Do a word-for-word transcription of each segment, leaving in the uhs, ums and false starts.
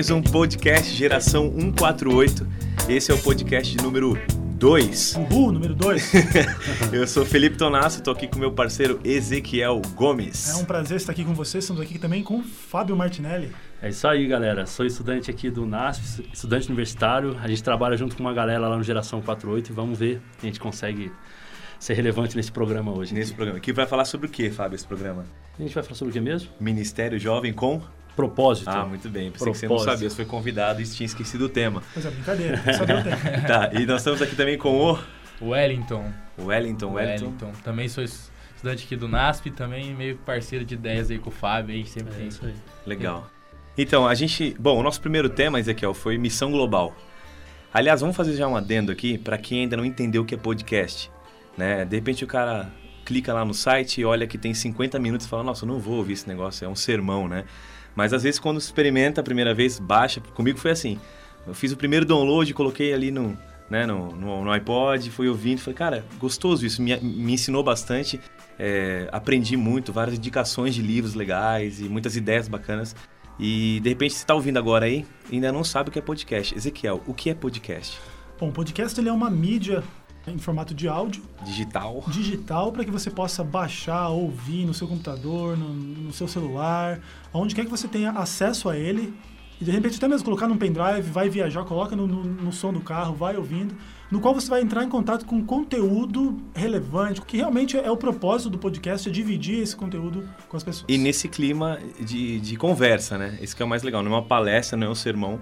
mais um podcast Geração cento e quarenta e oito. Esse é o podcast de número dois. Uhul, número dois. Eu sou Felipe Tonasso, estou aqui com meu parceiro Ezequiel Gomes. É um prazer estar aqui com vocês. Estamos aqui também com o Fábio Martinelli. É isso aí, galera. Sou estudante aqui do N A S F, estudante universitário. A gente trabalha junto com uma galera lá no Geração cento e quarenta e oito e vamos ver se a gente consegue ser relevante nesse programa hoje. Nesse programa. Que vai falar sobre o que, Fábio, esse programa? A gente vai falar sobre o que mesmo? Ministério Jovem com... Propósito. Ah, muito bem. Pensei Propósito. que você não sabia, você foi convidado e tinha esquecido o tema. Mas é brincadeira, não sabia o tema. Tá, e nós estamos aqui também com o... Wellington. Wellington, Wellington. Wellington. Também sou estudante aqui do N A S P e também meio parceiro de ideias aí com o Fábio. A gente sempre É tem isso aí. Legal. Então, a gente... Bom, o nosso primeiro tema, Ezequiel, foi missão global. Aliás, vamos fazer já um adendo aqui para quem ainda não entendeu o que é podcast. Né? De repente o cara clica lá no site e olha que tem cinquenta minutos e fala, nossa, eu não vou ouvir esse negócio, é um sermão, né? Mas às vezes quando experimenta a primeira vez, baixa. Comigo foi assim, eu fiz o primeiro download, coloquei ali no, né, no, no, no iPod, fui ouvindo, falei, cara, gostoso isso, me, me ensinou bastante, é, aprendi muito, várias indicações de livros legais e muitas ideias bacanas. E de repente você está ouvindo agora aí e ainda não sabe o que é podcast. Ezequiel, o que é podcast? Bom, o podcast ele é uma mídia em formato de áudio. Digital. Digital, para que você possa baixar, ouvir no seu computador, no, no seu celular, onde quer que você tenha acesso a ele. E de repente até mesmo colocar num pendrive, vai viajar, coloca no, no, no som do carro, vai ouvindo, no qual você vai entrar em contato com conteúdo relevante, que realmente é o propósito do podcast, é dividir esse conteúdo com as pessoas. E nesse clima de, de conversa, né? Esse que é o mais legal, não é uma palestra, não é um sermão.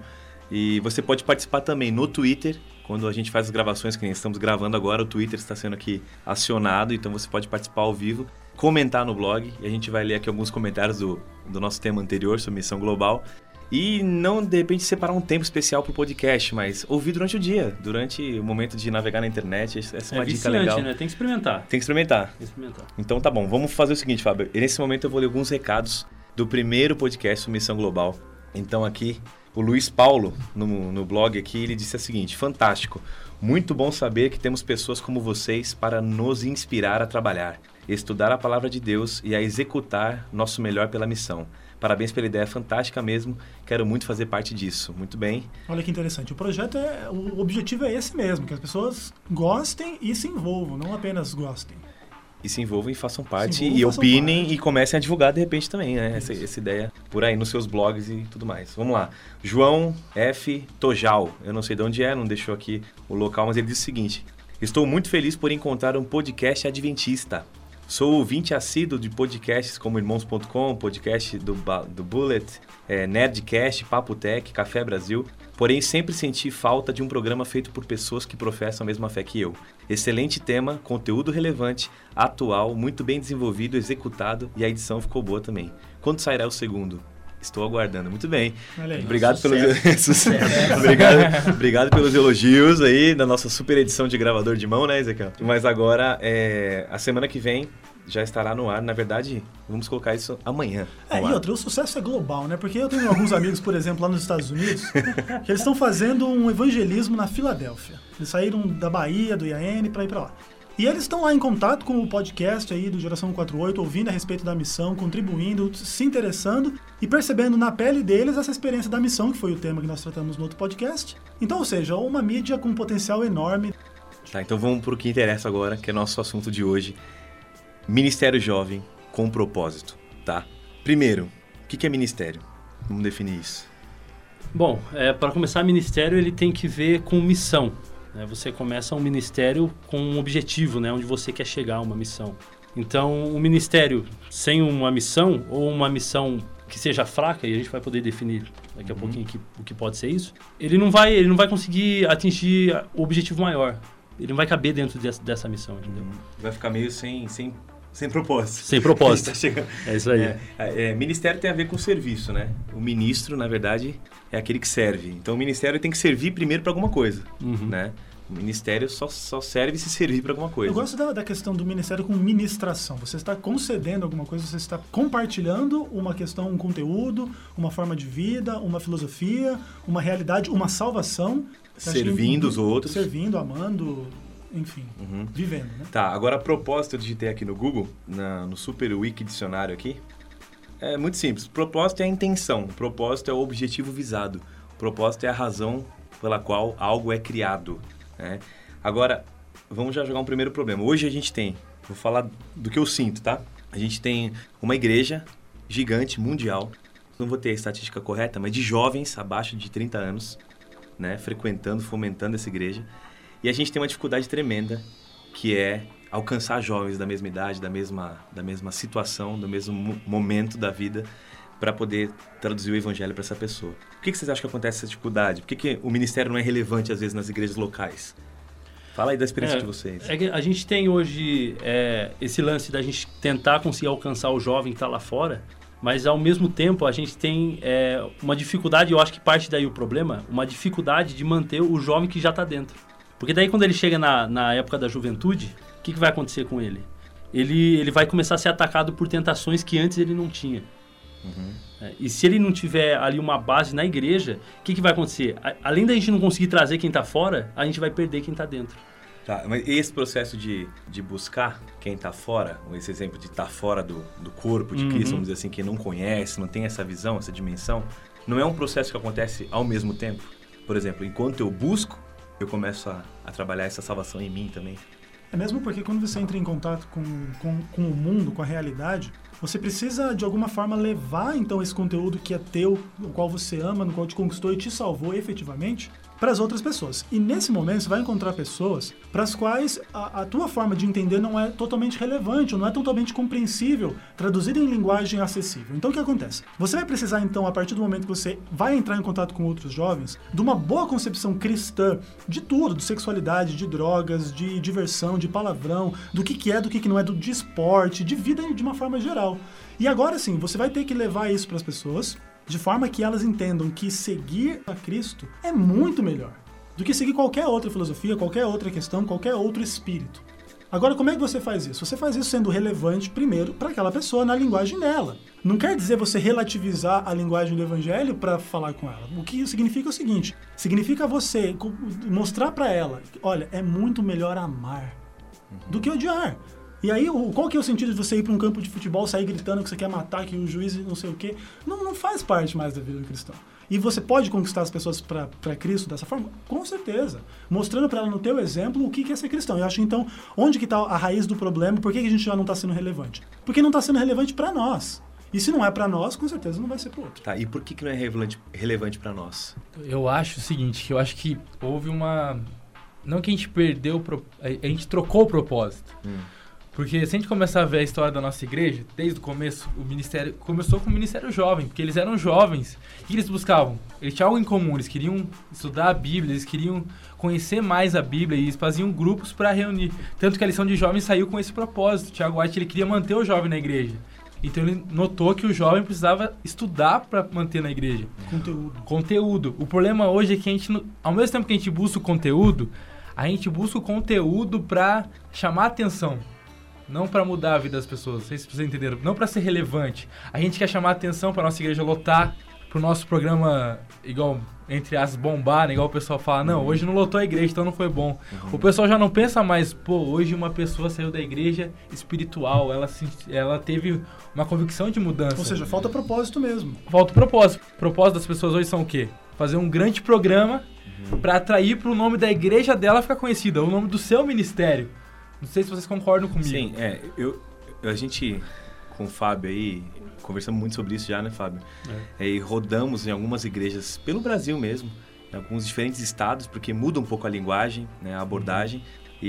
E você pode participar também no Twitter, quando a gente faz as gravações, que nem estamos gravando agora, o Twitter está sendo aqui acionado, então você pode participar ao vivo, comentar no blog, e a gente vai ler aqui alguns comentários do, do nosso tema anterior, sobre missão global. E não, de repente, separar um tempo especial para o podcast, mas ouvir durante o dia, durante o momento de navegar na internet. Essa é uma é dica viciante, legal. né? Tem que experimentar. Tem que experimentar. Tem que experimentar. Então tá bom, vamos fazer o seguinte, Fábio. Nesse momento eu vou ler alguns recados do primeiro podcast sobre Missão Global. Então aqui, o Luiz Paulo, no, no blog aqui, ele disse o seguinte: fantástico, muito bom saber que temos pessoas como vocês para nos inspirar a trabalhar, estudar a palavra de Deus e a executar nosso melhor pela missão. Parabéns pela ideia fantástica mesmo, quero muito fazer parte disso. Muito bem. Olha que interessante, o projeto é, o objetivo é esse mesmo, que as pessoas gostem e se envolvam, não apenas gostem. E se envolvam e façam parte, Se envolvam, e façam opinem parte. E comecem a divulgar de repente também, né? Essa, essa ideia por aí nos seus blogs e tudo mais. Vamos lá. João F. Tojal, eu não sei de onde é, não deixou aqui o local, mas ele disse o seguinte: estou muito feliz por encontrar um podcast adventista. Sou ouvinte assíduo de podcasts como irmãos ponto com, podcast do, do Bullet, é, Nerdcast, Papo Tech, Café Brasil. Porém, sempre senti falta de um programa feito por pessoas que professam a mesma fé que eu. Excelente tema, conteúdo relevante, atual, muito bem desenvolvido, executado e a edição ficou boa também. Quando sairá o segundo? Estou aguardando. Muito bem. Olha aí. Obrigado, Sucesso. pelos... Sucesso. obrigado, obrigado pelos elogios aí da nossa super edição de gravador de mão, né, Ezequiel? Mas agora, é... a semana que vem já estará no ar. Na verdade, vamos colocar isso amanhã. É, e outra, o sucesso é global, né? Porque eu tenho alguns amigos, por exemplo, lá nos Estados Unidos, que eles estão fazendo um evangelismo na Filadélfia. Eles saíram da Bahia, do I A N, para ir para lá. E eles estão lá em contato com o podcast aí do Geração cento e quarenta e oito, ouvindo a respeito da missão, contribuindo, se interessando e percebendo na pele deles essa experiência da missão, que foi o tema que nós tratamos no outro podcast. Então, ou seja, uma mídia com um potencial enorme. Tá, então vamos para o que interessa agora, que é nosso assunto de hoje. Ministério Jovem com propósito, tá? Primeiro, o que é ministério? Vamos definir isso. Bom, é, para começar, ministério ele tem que ver com missão. Né? Você começa um ministério com um objetivo, né? Onde você quer chegar a uma missão. Então, um ministério sem uma missão, ou uma missão que seja fraca, e a gente vai poder definir daqui a uhum. pouquinho que, o que pode ser isso, ele não vai, ele não vai conseguir atingir o objetivo maior. Ele não vai caber dentro dessa, dessa missão, entendeu? Vai ficar meio sem, sem, sem propósito. Sem propósito. Tá chegando. É isso aí. É, é, ministério tem a ver com serviço, né? O ministro, na verdade, é aquele que serve. Então, o ministério tem que servir primeiro para alguma coisa, Uhum. né? O ministério só, só serve se servir para alguma coisa. Eu gosto da, da questão do ministério com ministração. Você está concedendo alguma coisa, você está compartilhando uma questão, um conteúdo, uma forma de vida, uma filosofia, uma realidade, uma salvação. Servindo os outros. Servindo, amando, enfim, Uhum. vivendo, né? Tá, agora a propósito eu digitei aqui no Google, na, no Super Wiki Dicionário aqui, É muito simples. O propósito é a intenção. O propósito é o objetivo visado. O propósito é a razão pela qual algo é criado, né? Agora, vamos já jogar um primeiro problema. Hoje a gente tem, vou falar do que eu sinto, tá? A gente tem uma igreja gigante, mundial, não vou ter a estatística correta, mas de jovens abaixo de trinta anos, né? Frequentando, fomentando essa igreja. E a gente tem uma dificuldade tremenda, que é alcançar jovens da mesma idade, da mesma, da mesma situação, do mesmo momento da vida, para poder traduzir o evangelho para essa pessoa. Por que, que vocês acham que acontece essa dificuldade? Por que, que o ministério não é relevante, às vezes, nas igrejas locais? Fala aí da experiência é, de vocês. É que a gente tem hoje é, esse lance da gente tentar conseguir alcançar o jovem que está lá fora, mas, ao mesmo tempo, a gente tem é, uma dificuldade, eu acho que parte daí o problema, uma dificuldade de manter o jovem que já está dentro. Porque daí, quando ele chega na, na época da juventude, o que, que vai acontecer com ele? ele? Ele vai começar a ser atacado por tentações que antes ele não tinha. Uhum. É, e se ele não tiver ali uma base na igreja, o que, que vai acontecer? A, além da gente não conseguir trazer quem está fora, a gente vai perder quem está dentro. Tá, mas esse processo de, de buscar quem está fora, esse exemplo de estar tá fora do, do corpo de Cristo, uhum. vamos dizer assim, quem não conhece, não tem essa visão, essa dimensão, não é um processo que acontece ao mesmo tempo? Por exemplo, enquanto eu busco, eu começo a, a trabalhar essa salvação em mim também. É mesmo porque quando você entra em contato com, com, com o mundo, com a realidade, você precisa, de alguma forma, levar, então, esse conteúdo que é teu, o qual você ama, no qual te conquistou e te salvou efetivamente, para as outras pessoas. E, nesse momento, você vai encontrar pessoas para as quais a, a tua forma de entender não é totalmente relevante, ou não é totalmente compreensível, traduzida em linguagem acessível. Então, o que acontece? Você vai precisar, então, a partir do momento que você vai entrar em contato com outros jovens, de uma boa concepção cristã de tudo, de sexualidade, de drogas, de diversão, de palavrão, do que, que é, do que, que não é, do, de esporte, de vida de uma forma geral. E agora sim, você vai ter que levar isso para as pessoas, de forma que elas entendam que seguir a Cristo é muito melhor do que seguir qualquer outra filosofia, qualquer outra questão, qualquer outro espírito. Agora, como é que você faz isso? Você faz isso sendo relevante, primeiro, para aquela pessoa, na linguagem dela. Não quer dizer você relativizar a linguagem do evangelho para falar com ela. O que significa é o seguinte, significa você mostrar para ela, olha, é muito melhor amar do que odiar. E aí, qual que é o sentido de você ir para um campo de futebol, sair gritando que você quer matar, que o juiz não sei o quê? Não, não faz parte mais da vida do cristão. E você pode conquistar as pessoas para Cristo dessa forma? Com certeza. Mostrando para ela no teu exemplo o que é ser cristão. Eu acho, então, onde que está a raiz do problema? Por que a gente já não está sendo relevante? Porque não está sendo relevante para nós. E se não é para nós, com certeza não vai ser para o outro. Tá, e por que, que não é relevante, relevante para nós? Eu acho o seguinte, que eu acho que houve uma... Não que a gente perdeu, a gente trocou o propósito. Hum. Porque se a gente começar a ver a história da nossa igreja, desde o começo, o ministério começou com o ministério jovem, porque eles eram jovens. O que eles buscavam? Eles tinham algo em comum, eles queriam estudar a Bíblia, eles queriam conhecer mais a Bíblia e eles faziam grupos para reunir. Tanto que a lição de jovens saiu com esse propósito. Tiago White, ele queria manter o jovem na igreja. Então ele notou que o jovem precisava estudar para manter na igreja. Conteúdo. Conteúdo. O problema hoje é que a gente, ao mesmo tempo que a gente busca o conteúdo, a gente busca o conteúdo para chamar a atenção. Não para mudar a vida das pessoas, não sei se vocês entenderam. Não para ser relevante. A gente quer chamar a atenção para nossa igreja lotar, para o nosso programa, igual, entre as bombar, né? Igual o pessoal fala, não, hoje não lotou a igreja, então não foi bom. Uhum. O pessoal já não pensa mais, pô, hoje uma pessoa saiu da igreja espiritual, ela, se, ela teve uma convicção de mudança. Ou seja, falta propósito mesmo. Falta propósito. O propósito das pessoas hoje são o quê? Fazer um grande programa uhum. para atrair para o nome da igreja dela ficar conhecida, o nome do seu ministério. Não sei se vocês concordam comigo. Sim, é. Eu, a gente, com o Fábio aí, conversamos muito sobre isso já, né, Fábio? É. É, e rodamos em algumas igrejas, pelo Brasil mesmo, em alguns diferentes estados, porque muda um pouco a linguagem, né, a abordagem.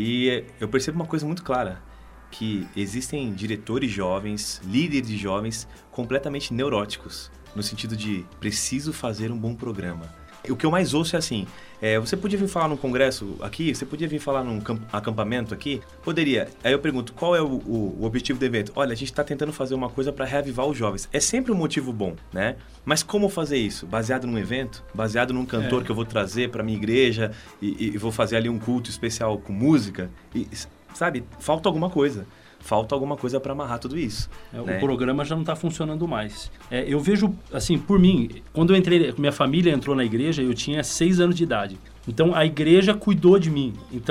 E eu percebo uma coisa muito clara, que existem diretores jovens, líderes de jovens, completamente neuróticos, no sentido de preciso fazer um bom programa. O que eu mais ouço é assim, é, você podia vir falar num congresso aqui? Você podia vir falar num acampamento aqui? Poderia. Aí eu pergunto, qual é o, o, o objetivo do evento? Olha, a gente está tentando fazer uma coisa para reavivar os jovens. É sempre um motivo bom, né? Mas como fazer isso? Baseado num evento? Baseado num cantor é. que eu vou trazer para minha igreja e, e vou fazer ali um culto especial com música? E, sabe, falta alguma coisa. Falta alguma coisa para amarrar tudo isso. É, né? O programa já não está funcionando mais. É, eu vejo, assim, por mim, quando eu entrei, minha família entrou na igreja, eu tinha seis anos de idade. Então, a igreja cuidou de mim. Então,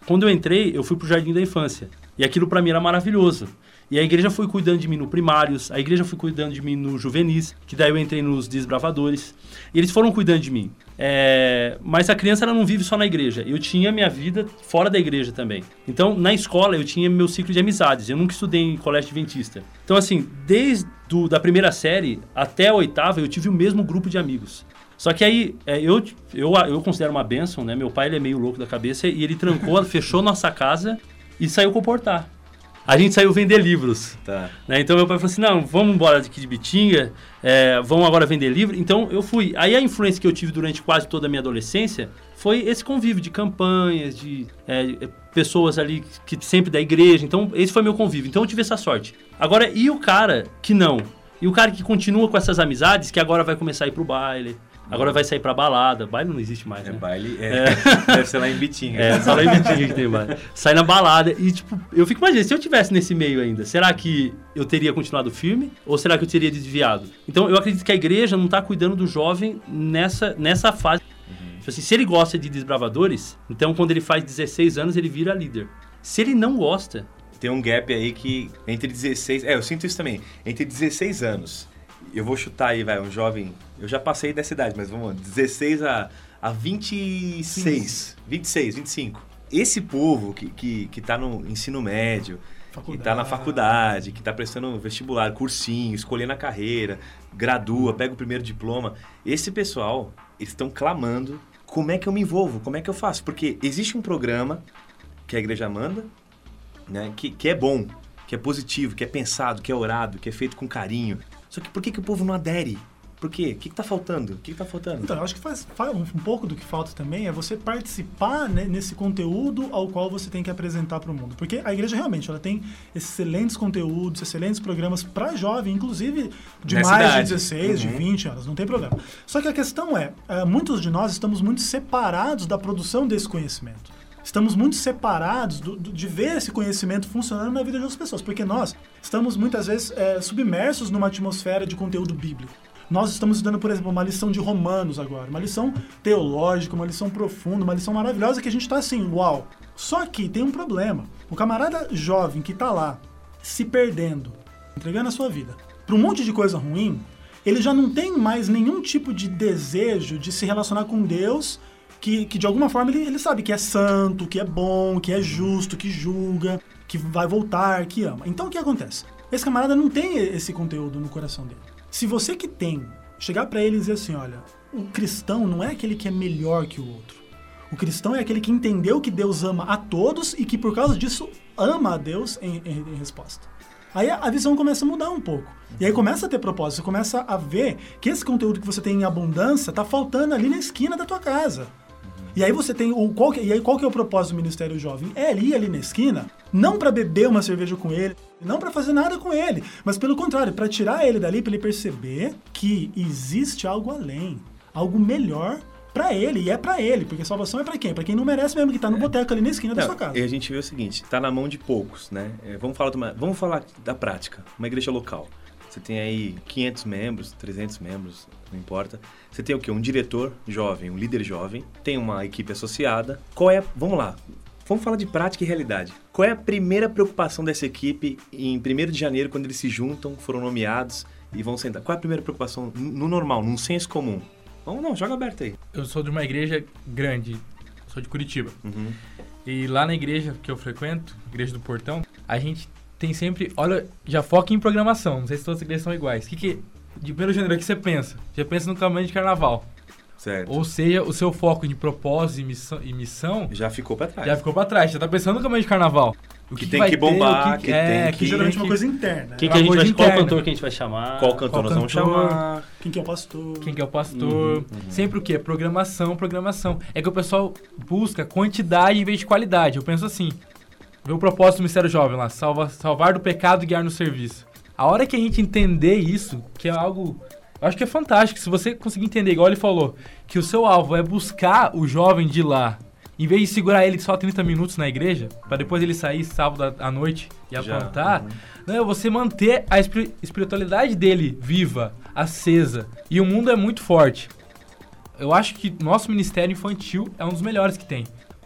Quando eu entrei, eu fui pro Jardim da Infância. E aquilo para mim era maravilhoso. E a igreja foi cuidando de mim no primários, a igreja foi cuidando de mim no juvenis, que daí eu entrei nos desbravadores. E eles foram cuidando de mim. É... Mas a criança ela não vive só na igreja. Eu tinha minha vida fora da igreja também. Então, na escola, eu tinha meu ciclo de amizades. Eu nunca estudei em colégio adventista. Então, assim, desde do, da primeira série até a oitava, eu tive o mesmo grupo de amigos. Só que aí, é, eu, eu, eu considero uma bênção, né? Meu pai ele é meio louco da cabeça e ele trancou, fechou nossa casa e saiu comportar. A gente saiu vender livros. Tá. Né? Então meu pai falou assim, não, vamos embora daqui de Bitinga, é, vamos agora vender livro. Então eu fui. Aí a influência que eu tive durante quase toda a minha adolescência foi esse convívio de campanhas, de é, pessoas ali que sempre da igreja. Então esse foi meu convívio. Então eu tive essa sorte. Agora, e o cara que não? E o cara que continua com essas amizades, que agora vai começar a ir pro baile, agora vai sair pra balada. Baile não existe mais, é, né? Baile é, é. Deve ser lá em Bitinga. É, só lá em Bitinga que tem baile. Sai na balada e, tipo, eu fico imaginando, se eu tivesse nesse meio ainda, será que eu teria continuado firme ou será que eu teria desviado? Então, eu acredito que a igreja não tá cuidando do jovem nessa, nessa fase. Uhum. Tipo assim, se ele gosta de desbravadores, então quando ele faz dezesseis anos, ele vira líder. Se ele não gosta... Tem um gap aí que entre dezesseis... É, eu sinto isso também. Entre dezesseis anos... Eu vou chutar aí, vai, um jovem... Eu já passei dessa idade, mas vamos lá. dezesseis a, a vinte e seis. vinte e seis, vinte e cinco. Esse povo que, que, que tá no ensino médio, faculdade. Que tá na faculdade, que tá prestando vestibular, cursinho, escolhendo a carreira, gradua, pega o primeiro diploma. Esse pessoal, eles estão clamando, como é que eu me envolvo? Como é que eu faço? Porque existe um programa que a igreja manda, né, que, que é bom, que é positivo, que é pensado, que é orado, que é feito com carinho. Só que por que, que o povo não adere? Por quê? O que está faltando? O que está faltando? Então, eu acho que faz, faz um pouco do que falta também é você participar, né, nesse conteúdo ao qual você tem que apresentar para o mundo. Porque a igreja realmente ela tem excelentes conteúdos, excelentes programas para jovem, inclusive de Nessa mais idade. de dezesseis, uhum. de vinte anos, não tem problema. Só que a questão é, é, muitos de nós estamos muito separados da produção desse conhecimento. Estamos muito separados do, do, de ver esse conhecimento funcionando na vida de outras pessoas, porque nós estamos muitas vezes é, submersos numa atmosfera de conteúdo bíblico. Nós estamos estudando, por exemplo, uma lição de Romanos agora, uma lição teológica, uma lição profunda, uma lição maravilhosa que a gente está assim, uau. Só que tem um problema. O camarada jovem que está lá, se perdendo, entregando a sua vida para um monte de coisa ruim, ele já não tem mais nenhum tipo de desejo de se relacionar com Deus, Que, que de alguma forma ele, ele sabe que é santo, que é bom, que é justo, que julga, que vai voltar, que ama. Então o que acontece? Esse camarada não tem esse conteúdo no coração dele. Se você que tem, chegar pra ele e dizer assim, olha, o cristão não é aquele que é melhor que o outro. O cristão é aquele que entendeu que Deus ama a todos e que por causa disso ama a Deus em, em, em resposta. Aí a visão começa a mudar um pouco. E aí começa a ter propósito, você começa a ver que esse conteúdo que você tem em abundância tá faltando ali na esquina da tua casa. E aí você tem o qual que, e aí qual que é o propósito do Ministério Jovem? É ir ali na esquina, não para beber uma cerveja com ele, não para fazer nada com ele, mas pelo contrário, para tirar ele dali, para ele perceber que existe algo além, algo melhor para ele, e é para ele, porque salvação é para quem? Para quem não merece mesmo, que tá no é. boteco ali na esquina não, da sua casa. E a gente vê o seguinte, tá na mão de poucos, né? É, vamos, falar de uma, vamos falar da prática, uma igreja local. Você tem aí quinhentos membros, trezentos membros, não importa. Você tem o quê? Um diretor jovem, um líder jovem. Tem uma equipe associada. Qual é... Vamos lá. Vamos falar de prática e realidade. Qual é a primeira preocupação dessa equipe em primeiro de janeiro, quando eles se juntam, foram nomeados e vão sentar? Qual é a primeira preocupação no normal, num senso comum? Vamos, não, joga aberto aí. Eu sou de uma igreja grande. Sou de Curitiba. Uhum. E lá na igreja que eu frequento, Igreja do Portão, a gente... tem sempre, olha, já foca em programação, não sei se todas as igrejas são iguais. O que que, de primeiro de janeiro, o que você pensa? Já pensa no caminho de carnaval. Certo. Ou seja, o seu foco de propósito e missão, e missão já ficou pra trás. Já ficou pra trás, já tá pensando no caminho de carnaval. O que, que, que tem que bombar, ter, que, que é, tem que... que... geralmente é uma coisa interna. Quem que a gente vai, qual cantor que a gente vai chamar? Qual cantor qual nós vamos cantor, chamar? Quem que é o pastor? Quem que é o pastor? Uhum, uhum. Sempre o quê? Programação, programação. É que o pessoal busca quantidade em vez de qualidade. Eu penso assim... Vê o propósito do Ministério Jovem lá, salva, salvar do pecado e guiar no serviço. A hora que a gente entender isso, que é algo... Eu acho que é fantástico, se você conseguir entender, igual ele falou, que o seu alvo é buscar o jovem de lá, em vez de segurar ele só trinta minutos na igreja, para depois ele sair sábado à noite e aprontar, né, você manter a espiritualidade dele viva, acesa. E o mundo é muito forte. Eu acho que nosso ministério infantil é um dos melhores que tem.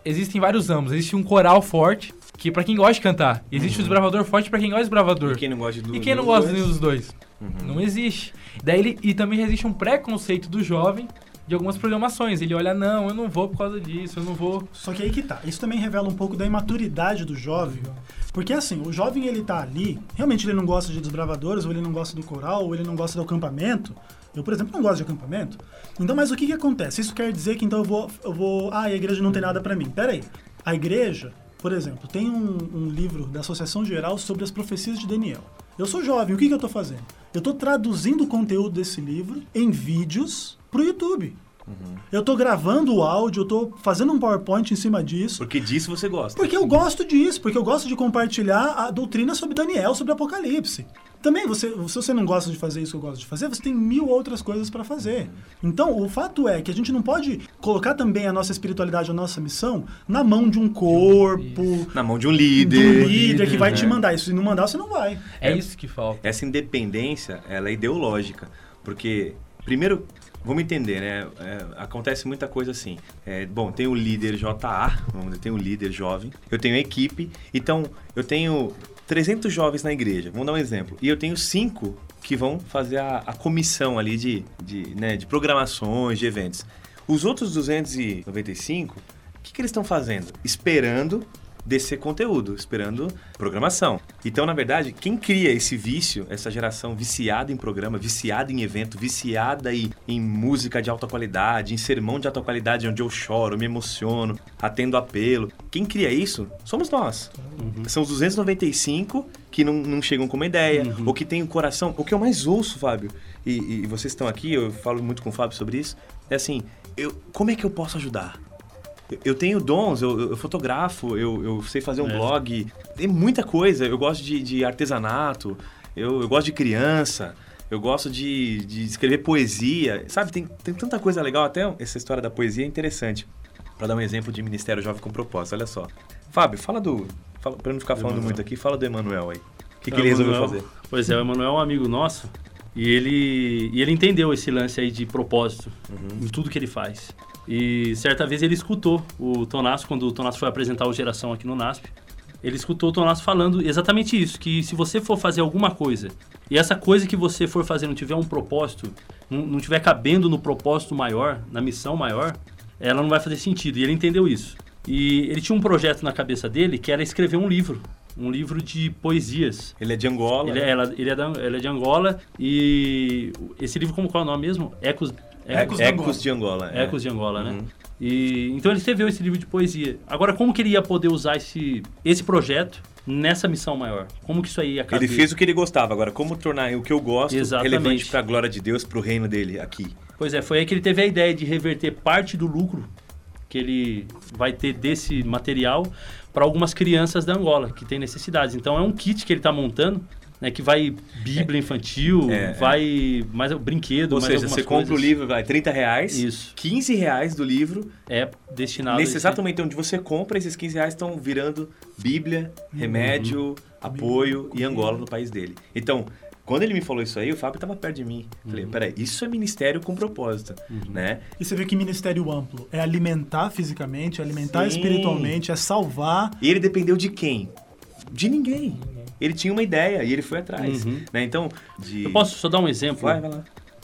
existem vários âmbitos. Existe um coral forte, que pra quem gosta de cantar. Existe uhum. o desbravador forte pra quem gosta de desbravador. E quem não gosta do, e quem não gosta dois? dos dois? Uhum. Não existe. Daí ele, e também existe um preconceito do jovem de algumas programações. Ele olha, não, eu não vou por causa disso, eu não vou... Só que aí que tá. Isso também revela um pouco da imaturidade do jovem. Porque assim, o jovem ele tá ali, realmente ele não gosta de desbravadores, ou ele não gosta do coral, ou ele não gosta do acampamento. Eu, por exemplo, não gosto de acampamento. Então, mas o que que acontece? Isso quer dizer que então eu vou... Eu vou ah, a igreja não tem nada pra mim. Pera aí. A igreja, por exemplo, tem um, um livro da Associação Geral sobre as profecias de Daniel. Eu sou jovem, o que que eu tô fazendo? Eu tô traduzindo o conteúdo desse livro em vídeos pro YouTube. Uhum. Eu tô gravando o áudio, eu tô fazendo um PowerPoint em cima disso. Porque disso você gosta. Porque eu gosto disso, porque eu gosto de compartilhar a doutrina sobre Daniel, sobre Apocalipse. Também, você, se você não gosta de fazer isso que eu gosto de fazer, você tem mil outras coisas para fazer. Então, o fato é que a gente não pode colocar também a nossa espiritualidade, a nossa missão, na mão de um corpo... Isso. Na mão de um líder. De um líder que vai te mandar isso. Se não mandar, você não vai. É, é isso que falta. Essa independência, ela é ideológica. Porque, primeiro... Vamos entender, né? É, acontece muita coisa assim. É, bom, tem o líder J A, vamos dizer, tem o líder jovem, eu tenho a equipe, então eu tenho trezentos jovens na igreja, vamos dar um exemplo, e eu tenho cinco que vão fazer a, a comissão ali de, de, né, de programações, de eventos. Os outros duzentos e noventa e cinco, o que, que eles estão fazendo? Esperando descer conteúdo, esperando programação. Então, na verdade, quem cria esse vício, essa geração viciada em programa, viciada em evento, viciada em, em música de alta qualidade, em sermão de alta qualidade, onde eu choro, me emociono, atendo apelo. Quem cria isso somos nós. Uhum. São os duzentos e noventa e cinco que não, não chegam com uma ideia, uhum. ou que tem o coração... O que eu mais ouço, Fábio, e, e vocês estão aqui, eu falo muito com o Fábio sobre isso, é assim, eu, como é que eu posso ajudar? Eu tenho dons, eu, eu fotografo, eu, eu sei fazer um é. blog, tem muita coisa. Eu gosto de, de artesanato, eu, eu gosto de criança, eu gosto de, de escrever poesia, sabe? Tem, tem tanta coisa legal, até essa história da poesia é interessante. Para dar um exemplo de Ministério Jovem com Propósito, olha só. Fábio, fala do... Fala, pra não ficar falando muito aqui, fala do Emanuel aí. O que, que ele resolveu fazer? Pois é, o Emanuel é um amigo nosso e ele, e ele entendeu esse lance aí de propósito uhum. em tudo que ele faz. E certa vez ele escutou o Tonasso, quando o Tonasso foi apresentar o Geração aqui no NASP, ele escutou o Tonasso falando exatamente isso, que se você for fazer alguma coisa, e essa coisa que você for fazer não tiver um propósito, não, não tiver cabendo no propósito maior, na missão maior, ela não vai fazer sentido. E ele entendeu isso. E ele tinha um projeto na cabeça dele que era escrever um livro, um livro de poesias. Ele é de Angola. Ele é, ela, ele é, da, ele é de Angola e esse livro, como qual é o nome mesmo? Ecos... Ecos, Ecos de Angola. É. Ecos de Angola, né? Uhum. E, então ele escreveu esse livro de poesia. Agora, como que ele ia poder usar esse, esse projeto nessa missão maior? Como que isso aí ia caber? Ele fez o que ele gostava. Agora, como tornar o que eu gosto Exatamente. relevante para a glória de Deus, para o reino dele aqui? Pois é, foi aí que ele teve a ideia de reverter parte do lucro que ele vai ter desse material para algumas crianças da Angola que têm necessidades. Então, é um kit que ele está montando, né, que vai bíblia infantil, é, vai é. mais brinquedo, Ou mais seja, você coisas. compra o livro, vai trinta reais, Isso. quinze reais do livro é destinado nesse a esse... exato momento onde você compra, esses quinze reais estão virando bíblia, remédio, uhum. apoio e Angola no país dele. Então, quando ele me falou isso aí, o Fábio estava perto de mim. Falei, uhum. peraí, isso é ministério com propósito, uhum. né? E você vê que ministério amplo é alimentar fisicamente, é alimentar Sim. espiritualmente, é salvar. E ele dependeu de quem? De ninguém. Ele tinha uma ideia e ele foi atrás. Uhum. Né? Então, de... Eu posso só dar um exemplo? Vai, vai lá.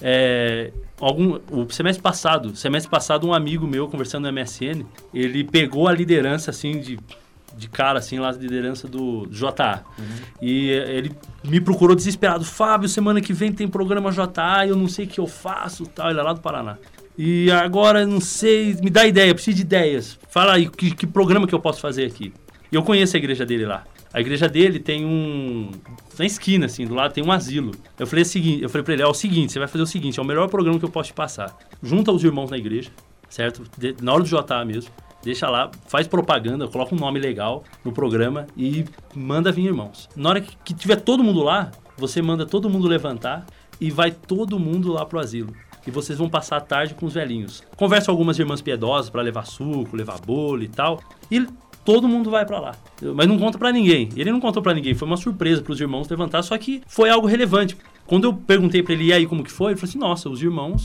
É, algum, o semestre passado, semestre passado, um amigo meu, conversando no M S N, ele pegou a liderança, assim, de, de cara, assim, lá, a liderança do J A. Uhum. E ele me procurou desesperado. Fábio, semana que vem tem programa J A, eu não sei o que eu faço, tal. Ele é lá do Paraná. E agora, não sei, me dá ideia, preciso de ideias. Fala aí, que, que programa que eu posso fazer aqui? E eu conheço a igreja dele lá. A igreja dele tem um... Na esquina, assim, do lado tem um asilo. Eu falei o seguinte, eu falei pra ele, é o seguinte, você vai fazer o seguinte, é o melhor programa que eu posso te passar. Junta os irmãos na igreja, certo? De, na hora do J A mesmo. Deixa lá, faz propaganda, coloca um nome legal no programa e manda vir irmãos. Na hora que, que tiver todo mundo lá, você manda todo mundo levantar e vai todo mundo lá pro asilo. E vocês vão passar a tarde com os velhinhos. Conversa com algumas irmãs piedosas para levar suco, levar bolo e tal. E... todo mundo vai pra lá, mas não conta pra ninguém. Ele não contou pra ninguém, foi uma surpresa pros irmãos levantar, só que foi algo relevante. Quando eu perguntei pra ele, e aí, como que foi? Ele falou assim, nossa, os irmãos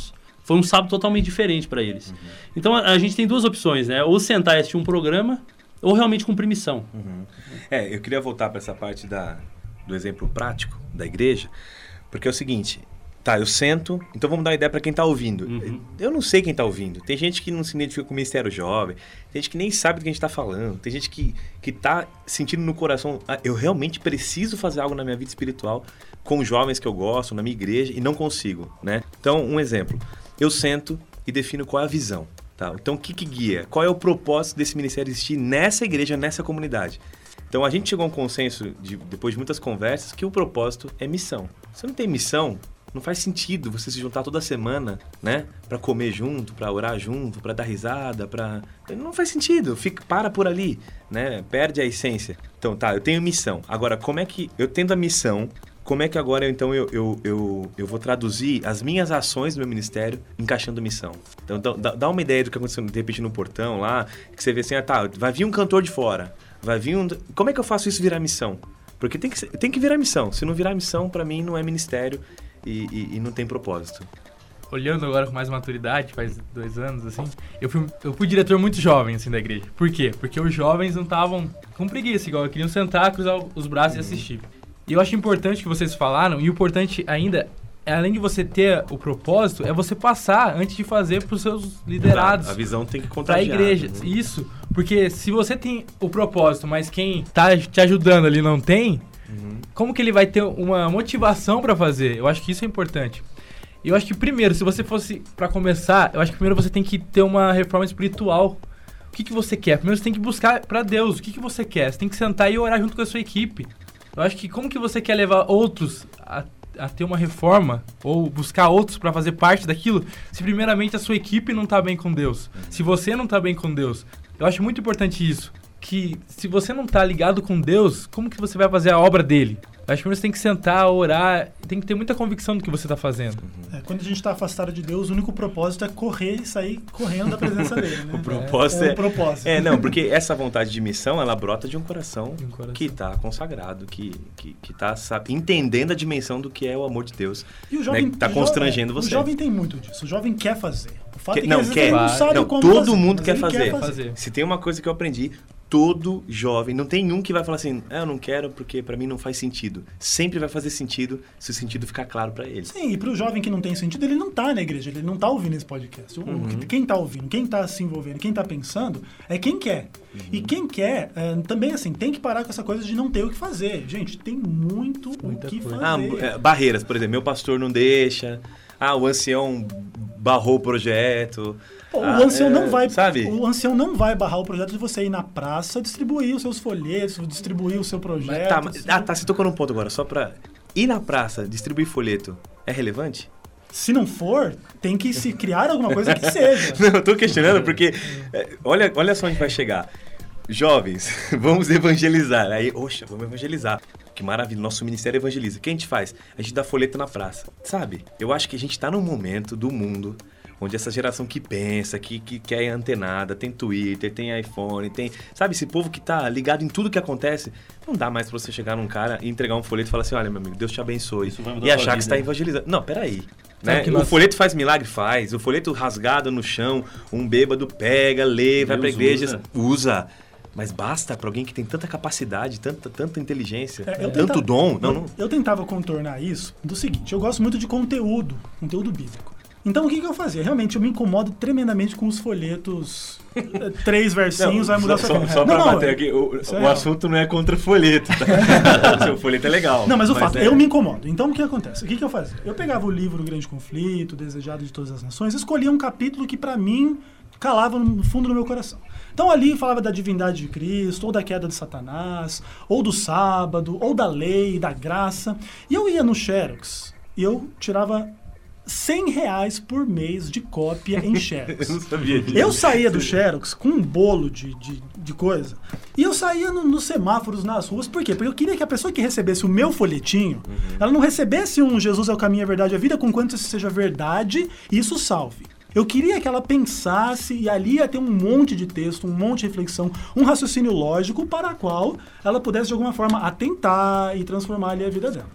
foi um sábado totalmente diferente para eles. Uhum. Então a, a gente tem duas opções, né? Ou sentar e assistir um programa, ou realmente cumprir missão. Uhum. É, eu queria voltar para essa parte da, do exemplo prático da igreja, porque é o seguinte, tá, eu sento, então vamos dar uma ideia para quem está ouvindo. Uhum. Eu não sei quem está ouvindo. Tem gente que não se identifica com o Ministério Jovem, tem gente que nem sabe do que a gente está falando, tem gente que está sentindo no coração, ah, eu realmente preciso fazer algo na minha vida espiritual com jovens que eu gosto, na minha igreja, e não consigo, né? Então, um exemplo, eu sento e defino qual é a visão. Tá? Então, o que, que guia? Qual é o propósito desse ministério existir nessa igreja, nessa comunidade? Então, a gente chegou a um consenso, de, depois de muitas conversas, que o propósito é missão. Se não tem missão, não faz sentido você se juntar toda semana, né? Para comer junto, para orar junto, para dar risada, para... Não faz sentido, fica, para por ali, né? Perde a essência. Então, tá, eu tenho missão. Agora, como é que eu tendo a missão... Como é que agora, então, eu, eu, eu, eu vou traduzir as minhas ações do meu ministério encaixando missão? Então, dá, dá uma ideia do que aconteceu, de repente, no portão lá, que você vê assim, ah, tá, vai vir um cantor de fora, vai vir um... Como é que eu faço isso virar missão? Porque tem que, tem que virar missão. Se não virar missão, para mim, não é ministério e, e, e não tem propósito. Olhando agora com mais maturidade, faz dois anos, assim, eu fui, eu fui diretor muito jovem, assim, da igreja. Por quê? Porque os jovens não estavam com preguiça, igual, queriam sentar, cruzar os braços uhum. e assistir. E eu acho importante que vocês falaram, e o importante ainda, além de você ter o propósito, é você passar antes de fazer para os seus liderados. A visão tem que contagiar. Para a igreja, uhum. Isso. Porque se você tem o propósito, mas quem está te ajudando ali não tem, uhum. como que ele vai ter uma motivação para fazer? Eu acho que isso é importante. E eu acho que primeiro, se você fosse para começar, eu acho que primeiro você tem que ter uma reforma espiritual. O que, que você quer? Primeiro você tem que buscar para Deus. O que, que você quer? Você tem que sentar e orar junto com a sua equipe. Eu acho que como que você quer levar outros a, a ter uma reforma ou buscar outros para fazer parte daquilo se primeiramente a sua equipe não está bem com Deus, se você não está bem com Deus? Eu acho muito importante isso, que se você não está ligado com Deus, como que você vai fazer a obra dele? Eu acho que você tem que sentar, orar, tem que ter muita convicção do que você está fazendo. É, quando a gente está afastado de Deus, o único propósito é correr e sair correndo da presença dele, né? O propósito é... é, é, o propósito. é não, porque essa vontade de missão, ela brota de um coração, um coração. que está consagrado, que que que está entendendo a dimensão do que é o amor de Deus, e o jovem, né, que está constrangendo jo, é, você. O jovem tem muito disso, o jovem quer fazer. O fato que, é que não, às vezes quer. ele não sabe não, como todo fazer, mundo quer fazer. quer fazer. Se tem uma coisa que eu aprendi, todo jovem, não tem um que vai falar assim, ah, eu não quero porque para mim não faz sentido. Sempre vai fazer sentido se o sentido ficar claro para ele. Sim, e para o jovem que não tem sentido, ele não tá na igreja, ele não tá ouvindo esse podcast. Uhum. Quem tá ouvindo, quem tá se envolvendo, quem tá pensando, é quem quer. Uhum. E quem quer, é, também assim, tem que parar com essa coisa de não ter o que fazer. Gente, tem muito Muita o que coisa. fazer. Ah, é, barreiras, por exemplo, meu pastor não deixa, ah, o ancião barrou o projeto... Pô, ah, o ancião é, não vai, sabe? o ancião não vai barrar o projeto de você ir na praça, distribuir os seus folhetos, distribuir o seu projeto. Tá, mas, ah, tá, você tocou num ponto agora, só pra ir na praça, distribuir folheto, é relevante? Se não for, tem que se criar alguma coisa que seja. Não, eu tô questionando porque, é, olha, olha só onde vai chegar. Jovens, vamos evangelizar. Aí, oxa, vamos evangelizar. Que maravilha, nosso ministério evangeliza. O que a gente faz? A gente dá folheto na praça. Sabe, eu acho que a gente tá num momento do mundo onde essa geração que pensa, que, que, que é antenada, tem Twitter, tem iPhone, tem... Sabe, esse povo que tá ligado em tudo que acontece, não dá mais pra você chegar num cara e entregar um folheto e falar assim, olha, meu amigo, Deus te abençoe. E achar que você tá evangelizando. Não, peraí. Né? O nós... folheto faz milagre? Faz. O folheto rasgado no chão, um bêbado pega, lê, Deus vai pra igreja, usa. usa. Mas basta para alguém que tem tanta capacidade, tanta, tanta inteligência, é, tanto tentava, dom. Não, eu, não... eu tentava contornar isso do seguinte, eu gosto muito de conteúdo, conteúdo bíblico. Então, o que, que eu fazia? Realmente, eu me incomodo tremendamente com os folhetos. Três versinhos, não, vai mudar só, sua vida. Só, só pra bater aqui, o, o é assunto não é contra folheto, tá? O seu folheto é legal. Não, mas o mas fato, é... eu me incomodo. Então, o que acontece? O que, que eu fazia? Eu pegava o livro O Grande Conflito, Desejado de Todas as Nações, escolhia um capítulo que, pra mim, calava no fundo do meu coração. Então, ali falava da divindade de Cristo, ou da queda de Satanás, ou do sábado, ou da lei, da graça. E eu ia no Xerox e eu tirava cem reais por mês de cópia em Xerox. Eu não sabia disso. Eu saía do Xerox com um bolo de, de, de coisa e eu saía no, nos semáforos, nas ruas. Por quê? Porque eu queria que a pessoa que recebesse o meu folhetinho, uhum. ela não recebesse um Jesus é o caminho, a verdade e a vida, com quanto isso seja verdade e isso salve. Eu queria que ela pensasse, e ali ia ter um monte de texto, um monte de reflexão, um raciocínio lógico para a qual ela pudesse de alguma forma atentar e transformar ali a vida dela.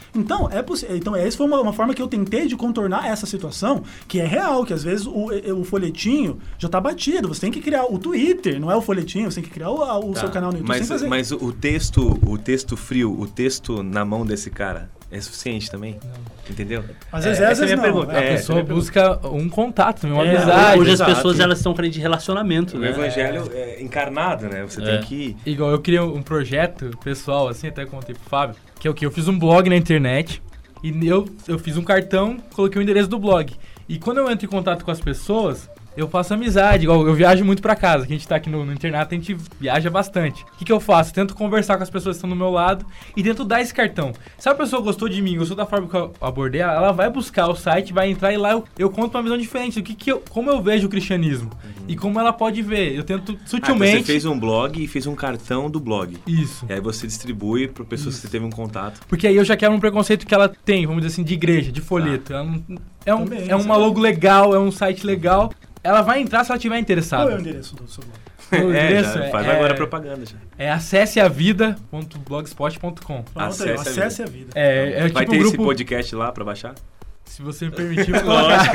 Então, é possível. Então, essa foi uma, uma forma que eu tentei de contornar essa situação, que é real, que às vezes o, o folhetinho já tá batido. Você tem que criar o Twitter, não é o folhetinho, você tem que criar o, o Tá, seu canal no YouTube. Mas, sem fazer. mas o texto, o texto frio, o texto na mão desse cara, é suficiente também? Não. Entendeu? Às vezes é, às essa vezes é a minha não. pergunta. A É, pessoa essa é a busca um contato, uma É, amizade. hoje as exato. pessoas elas estão carentes de relacionamento, O né? evangelho é encarnado, né? Você É. tem que... Igual eu criei um projeto pessoal, assim, até contei pro Fábio, que é o que? Eu fiz um blog na internet e eu, eu fiz um cartão, coloquei o endereço do blog. E quando eu entro em contato com as pessoas, eu faço amizade. Igual eu viajo muito pra casa, que a gente tá aqui no, no internato, a gente viaja bastante. O que, que eu faço? Tento conversar com as pessoas que estão do meu lado e tento dar esse cartão. Se a pessoa gostou de mim, gostou da forma que eu abordei, ela, ela vai buscar o site, vai entrar e lá eu, eu conto uma visão diferente do que, que eu, como eu vejo o cristianismo uhum. e como ela pode ver. Eu tento sutilmente... Ah, você fez um blog e fez um cartão do blog. Isso. E aí você distribui para pessoas Isso. que você teve um contato. Porque aí eu já quero um preconceito que ela tem, vamos dizer assim, de igreja, de folheto. Ela não, é um, Também, é uma logo legal, é um site legal. Ela vai entrar se ela estiver interessada. Qual é o endereço do seu blog? O é, endereço já, é- faz é- agora propaganda já. É acesse a vida ponto blogspot ponto com. Pronto, Acesse aí, a acesse a vida. É, é Vai tipo ter um esse grupo, podcast lá para baixar? se você me permitir, eu vou colocar.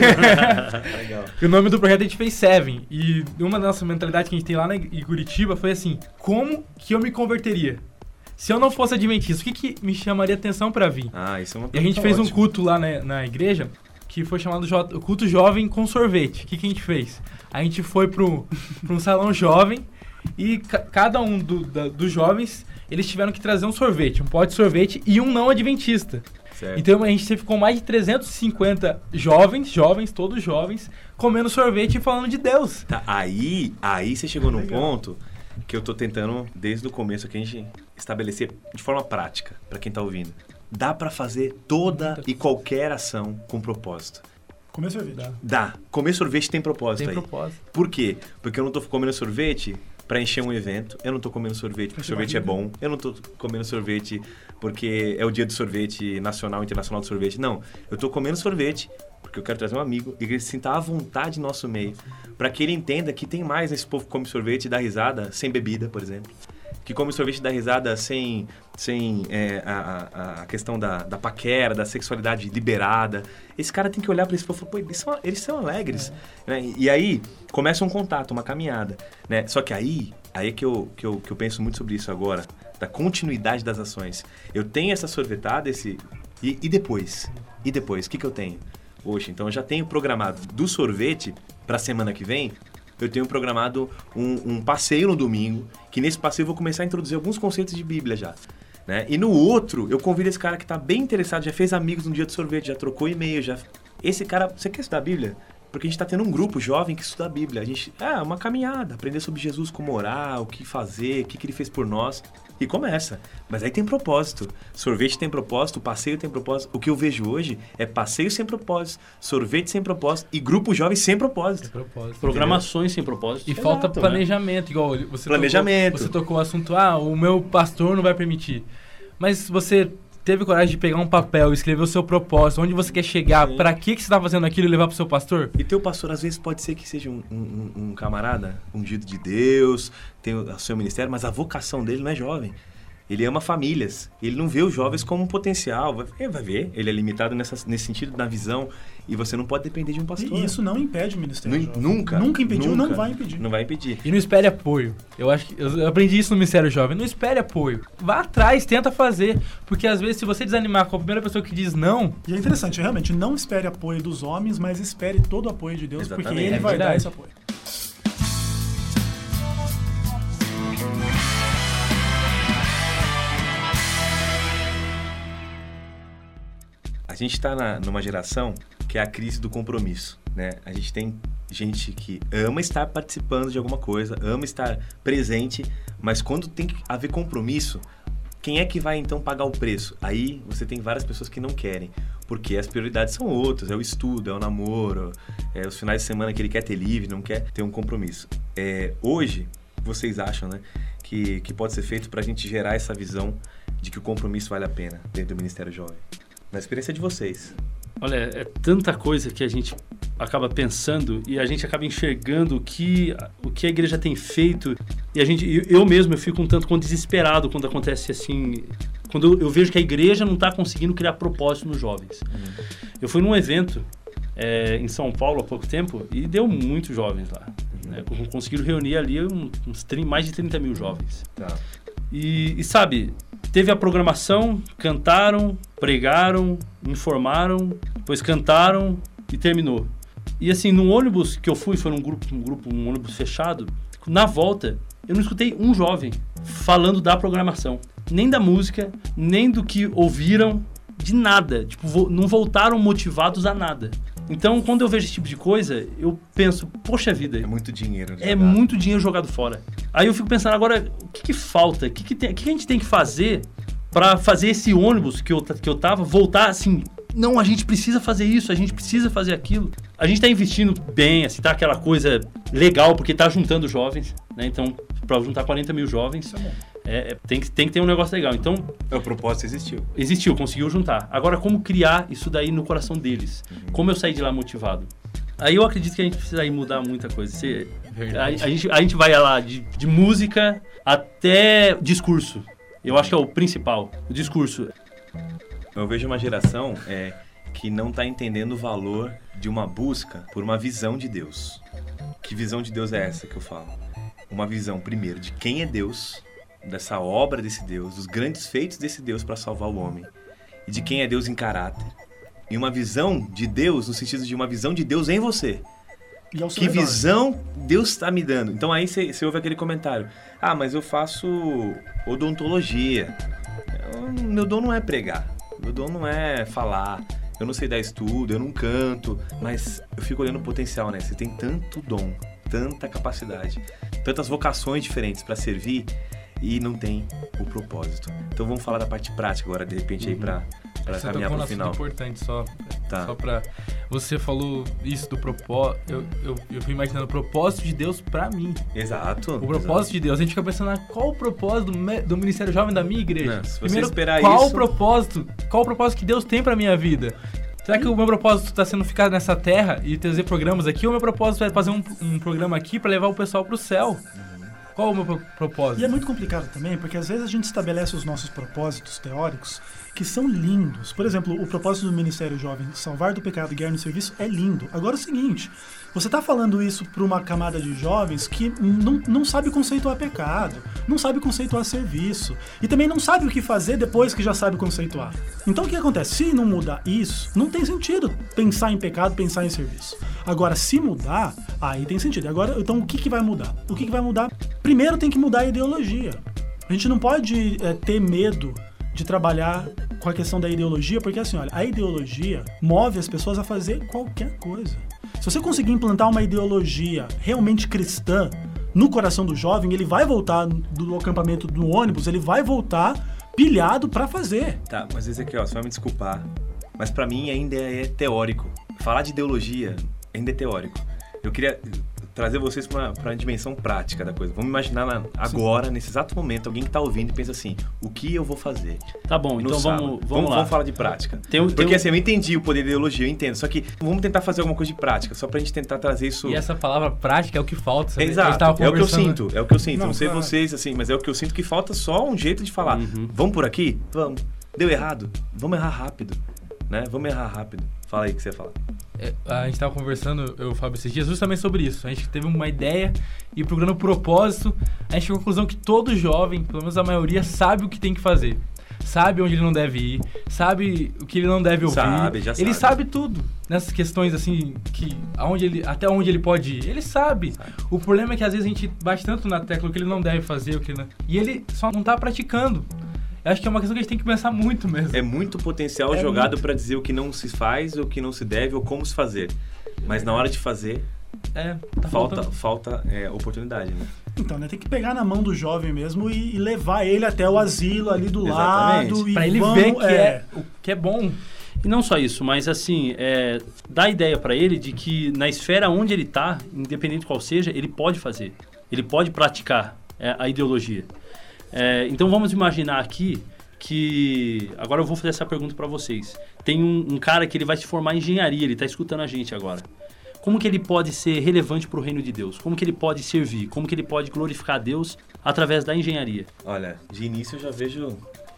Legal. O nome do projeto a gente fez Seven. E uma da nossa mentalidade que a gente tem lá na, em Curitiba foi assim: como que eu me converteria? Se eu não fosse adventista, o que, que me chamaria atenção pra vir? Ah, isso é uma E a gente pergunta fez um ótima. culto lá na, na igreja que foi chamado jo- o culto jovem com sorvete. O que, que a gente fez? A gente foi pro, pro um salão jovem e ca- cada um do- da- dos jovens, eles tiveram que trazer um sorvete, um pote de sorvete e um não adventista. Certo. Então a gente ficou mais de trezentos e cinquenta jovens, jovens, todos jovens, comendo sorvete e falando de Deus. Tá, aí, aí você chegou num Legal. ponto que eu tô tentando, desde o começo aqui, a gente estabelecer de forma prática, para quem tá ouvindo. Dá para fazer toda e qualquer ação com propósito. Comer sorvete. Dá. Comer sorvete tem propósito Tem aí. propósito. Por quê? Porque eu não tô comendo sorvete para encher um evento. Eu não tô comendo sorvete porque Encher sorvete é barriga. bom. Eu não tô comendo sorvete porque é o dia do sorvete nacional e internacional do sorvete. Não. Eu tô comendo sorvete porque eu quero trazer um amigo e que ele se sinta à vontade no nosso meio. Para que ele entenda que tem mais nesse povo que come sorvete e dá risada sem bebida, por exemplo. Que come sorvete e dá risada sem, sem é, a, a, a questão da, da paquera, da sexualidade liberada. Esse cara tem que olhar para esse povo e falar, pô, eles são, eles são alegres. Né? E, e aí começa um contato, uma caminhada. Né? Só que aí, aí é que eu, que, eu, que eu penso muito sobre isso agora, da continuidade das ações. Eu tenho essa sorvetada, esse... E, e depois? E depois? O que, que eu tenho? Hoje, então eu já tenho programado do sorvete para a semana que vem. Eu tenho programado um, um passeio no domingo, que nesse passeio eu vou começar a introduzir alguns conceitos de Bíblia já. Né? E no outro, eu convido esse cara que está bem interessado, já fez amigos no dia do sorvete, já trocou e-mail, já... Esse cara, você quer estudar a Bíblia? Porque a gente está tendo um grupo jovem que estuda a Bíblia. A gente, é uma caminhada, aprender sobre Jesus, como orar, o que fazer, o que, que ele fez por nós. E começa. Mas aí tem propósito. Sorvete tem propósito, passeio tem propósito. O que eu vejo hoje é passeio sem propósito, sorvete sem propósito e grupo jovem sem propósito. Propósito. Programações sem propósito. E Exato, falta né? planejamento, igual você Planejamento. Tocou, você tocou o assunto, ah, o meu pastor não vai permitir. Mas você teve coragem de pegar um papel, escrever o seu propósito, onde você quer chegar, Sim. pra que, que você está fazendo aquilo e levar pro seu pastor? E teu pastor, às vezes, pode ser que seja um, um, um camarada ungido de Deus, tem o seu ministério, mas a vocação dele não é jovem. Ele ama famílias. Ele não vê os jovens como um potencial. Vai, ele vai ver. Ele é limitado nessa, nesse sentido, na visão. E você não pode depender de um pastor. E isso não impede o ministério. Nu- jovem. nunca. Nunca impediu, nunca, não vai impedir. Não vai impedir. E não espere apoio. Eu acho que eu aprendi isso no Ministério Jovem. Não espere apoio. Vá atrás, tenta fazer. Porque às vezes, se você desanimar com a primeira pessoa que diz não, E é interessante, realmente, não espere apoio dos homens, mas espere todo o apoio de Deus, porque Exatamente. Ele É vai dar verdade. esse apoio. A gente está numa geração que é a crise do compromisso, né? A gente tem gente que ama estar participando de alguma coisa, ama estar presente, mas quando tem que haver compromisso, quem é que vai então pagar o preço? Aí você tem várias pessoas que não querem, porque as prioridades são outras, é o estudo, é o namoro, é os finais de semana que ele quer ter livre, não quer ter um compromisso. É, hoje, vocês acham, né, que, que pode ser feito para a gente gerar essa visão de que o compromisso vale a pena dentro do Ministério Jovem? Na experiência de vocês. Olha, é tanta coisa que a gente acaba pensando e a gente acaba enxergando o que, o que a igreja tem feito. E a gente, eu mesmo eu fico um tanto quanto desesperado quando acontece assim, quando eu, eu vejo que a igreja não está conseguindo criar propósito nos jovens. Uhum. Eu fui num evento é, em São Paulo há pouco tempo e deu muitos jovens lá. Uhum. Né? Conseguiram reunir ali uns trinta, mais de trinta mil jovens. Tá. E, e sabe, teve a programação, cantaram, pregaram, informaram, depois cantaram e terminou. E assim, no ônibus que eu fui, foi num grupo, um grupo, um ônibus fechado, na volta, eu não escutei um jovem falando da programação. Nem da música, nem do que ouviram, de nada. Tipo, vo- não voltaram motivados a nada. Então, quando eu vejo esse tipo de coisa, eu penso, poxa vida. É muito dinheiro. É jogado. muito dinheiro jogado fora. Aí eu fico pensando agora, o que, que falta? O que, que, tem, o que, que a gente tem que fazer para fazer esse ônibus que eu, que eu tava voltar assim... Não, a gente precisa fazer isso, a gente precisa fazer aquilo. A gente tá investindo bem, assim, tá aquela coisa legal, porque tá juntando jovens, né? Então, para juntar quarenta mil jovens, é, é, tem, que, tem que ter um negócio legal. Então, o propósito existiu. Existiu, conseguiu juntar. Agora, como criar isso daí no coração deles? Uhum. Como eu sair de lá motivado? Aí eu acredito que a gente precisa aí mudar muita coisa. Você, a, a, gente, a gente vai lá de, de música até discurso. Eu acho que é o principal, o discurso. Eu vejo uma geração é, que não está entendendo o valor de uma busca por uma visão de Deus. Que visão de Deus é essa que eu falo? Uma visão, primeiro, de quem é Deus, dessa obra desse Deus, dos grandes feitos desse Deus para salvar o homem. E de quem é Deus em caráter. E uma visão de Deus, no sentido de uma visão de Deus em você. E ao seu Que redor. visão Deus está me dando? Então aí você ouve aquele comentário. Ah, mas eu faço odontologia. Eu, meu dom não é pregar. Meu dom não é falar, eu não sei dar estudo, eu não canto, mas eu fico olhando o potencial, né? Você tem tanto dom, tanta capacidade, tantas vocações diferentes para servir e não tem o propósito. Então vamos falar da parte prática agora, de repente, aí para Você caminhar tocou pro um final. assunto importante só, Tá. só pra... Você falou isso do propósito, eu, eu, eu fui imaginando o propósito de Deus pra mim. Exato. O propósito de Deus. A gente fica pensando, ah, qual o propósito do, me- do Ministério Jovem da minha igreja? Não, se você Primeiro, esperar qual isso- o propósito? Qual o propósito que Deus tem pra minha vida? Será que o meu propósito está sendo ficar nessa terra e trazer programas aqui? Ou o meu propósito é fazer um, um programa aqui pra levar o pessoal pro céu? Qual o meu pro- propósito? E é muito complicado também, porque às vezes a gente estabelece os nossos propósitos teóricos que são lindos. Por exemplo, o propósito do Ministério Jovem, salvar do pecado, guiar no serviço, é lindo. Agora é o seguinte, você está falando isso para uma camada de jovens que não, não sabe conceituar pecado, não sabe conceituar serviço, e também não sabe o que fazer depois que já sabe conceituar. Então o que acontece? Se não mudar isso, não tem sentido pensar em pecado, pensar em serviço. Agora, se mudar, aí tem sentido. Agora, então o que, que vai mudar? O que, que vai mudar? Primeiro tem que mudar a ideologia. A gente não pode é, ter medo de trabalhar com a questão da ideologia, porque assim, olha, a ideologia move as pessoas a fazer qualquer coisa. Se você conseguir implantar uma ideologia realmente cristã no coração do jovem, ele vai voltar do acampamento do ônibus, ele vai voltar pilhado pra fazer. Tá, mas esse aqui, ó, você vai me desculpar, mas pra mim ainda é teórico. Falar de ideologia ainda é teórico. Eu queria trazer vocês para uma, uma dimensão prática da coisa. Vamos imaginar na, agora, nesse exato momento, alguém que está ouvindo e pensa assim, o que eu vou fazer? Tá bom, então vamos, vamos, vamos lá. Vamos falar de prática. Tem um, Porque tem um... assim, eu entendi o poder da ideologia, eu entendo. Só que vamos tentar fazer alguma coisa de prática, só pra gente tentar trazer isso... E essa palavra prática é o que falta, sabe? Exato, é o que eu sinto, é o que eu sinto. Não, não sei claro. vocês, assim, mas é o que eu sinto que falta só um jeito de falar. Uhum. Vamos por aqui? Vamos. Deu errado? Vamos errar rápido. Né? Vamos errar rápido. Fala aí o que você fala. É, a gente tava conversando, eu e o Fábio, esses dias, justamente sobre isso. A gente teve uma ideia e procurando o propósito, a gente chegou à conclusão que todo jovem, pelo menos a maioria, sabe o que tem que fazer. Sabe onde ele não deve ir, sabe o que ele não deve ouvir. Sabe, já ele sabe. sabe tudo. Nessas questões assim, que aonde ele, até onde ele pode ir. Ele sabe. sabe. O problema é que às vezes a gente bate tanto na tecla o que ele não deve fazer, o que ele não... e ele só não tá praticando. Eu acho que é uma questão que a gente tem que pensar muito mesmo. É muito potencial é jogado para dizer o que não se faz, o que não se deve ou como se fazer. Mas na hora de fazer, é, tá falta, faltando. falta é, oportunidade, né? Então, né, tem que pegar na mão do jovem mesmo e, e levar ele até o asilo ali do Exatamente. lado. E pra ele vamos, ver que é, é, o que é bom. E não só isso, mas assim, é, dá a ideia para ele de que na esfera onde ele tá, independente qual seja, ele pode fazer. Ele pode praticar é, a ideologia. É, então vamos imaginar aqui que... Agora eu vou fazer essa pergunta para vocês. Tem um, um cara que ele vai se formar em engenharia, ele está escutando a gente agora. Como que ele pode ser relevante para o reino de Deus? Como que ele pode servir? Como que ele pode glorificar a Deus através da engenharia? Olha, de início eu já vejo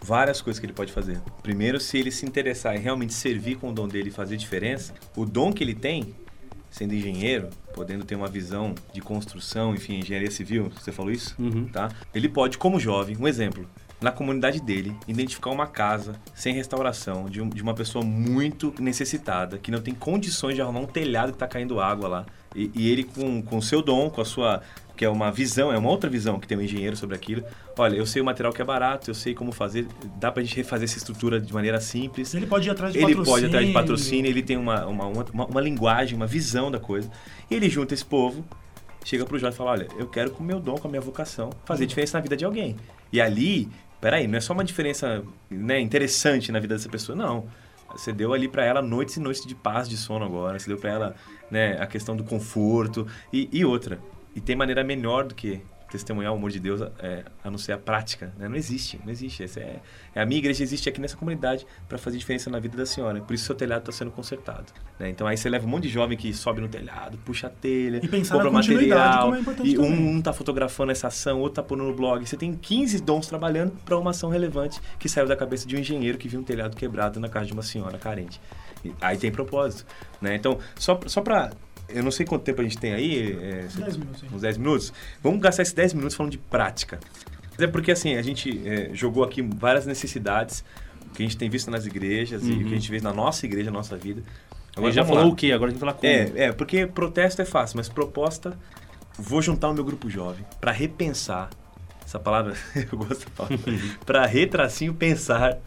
várias coisas que ele pode fazer. Primeiro, se ele se interessar em realmente servir com o dom dele e fazer diferença, o dom que ele tem, sendo engenheiro, podendo ter uma visão de construção, enfim, engenharia civil, você falou isso? Uhum. Tá? Ele pode, como jovem, um exemplo, na comunidade dele, identificar uma casa sem restauração, de, um, de uma pessoa muito necessitada, que não tem condições de arrumar um telhado que está caindo água lá. E, e ele, com o seu dom, com a sua... que é uma visão, é uma outra visão que tem um engenheiro sobre aquilo. Olha, eu sei o material que é barato, eu sei como fazer, dá pra gente refazer essa estrutura de maneira simples. Ele pode ir atrás de ele patrocínio. Ele pode ir atrás de patrocínio, ele tem uma, uma, uma, uma linguagem, uma visão da coisa. E ele junta esse povo, chega pro jovem e fala, olha, eu quero com o meu dom, com a minha vocação, fazer diferença na vida de alguém. E ali, peraí, não é só uma diferença, né, interessante na vida dessa pessoa, não. Você deu ali para ela noites e noites de paz, de sono agora. Você deu para ela, né, a questão do conforto e, e outra. E tem maneira melhor do que testemunhar o amor de Deus, é, a não ser a prática, né? Não existe, não existe. Essa é, é, a minha igreja existe aqui nessa comunidade para fazer diferença na vida da senhora. Por isso o seu telhado está sendo consertado. Né? Então aí você leva um monte de jovem que sobe no telhado, puxa a telha, e pensar compra na continuidade, material. como é importante e também. um está fotografando essa ação, outro está pondo no blog. Você tem quinze dons trabalhando para uma ação relevante que saiu da cabeça de um engenheiro que viu um telhado quebrado na casa de uma senhora carente. E aí tem propósito. Né? Então, só, só para... Eu não sei quanto tempo a gente tem aí. É, dez minutos. Hein? Uns dez minutos. Vamos gastar esses dez minutos falando de prática. É porque, assim, a gente é, jogou aqui várias necessidades que a gente tem visto nas igrejas uhum. e que a gente vê na nossa igreja, na nossa vida. Agora já falou lá. O quê? Agora a gente vai falar como. É, é, porque protesto é fácil, mas proposta, vou juntar o meu grupo jovem para repensar. Essa palavra, eu gosto da palavra. Para retracinho pensar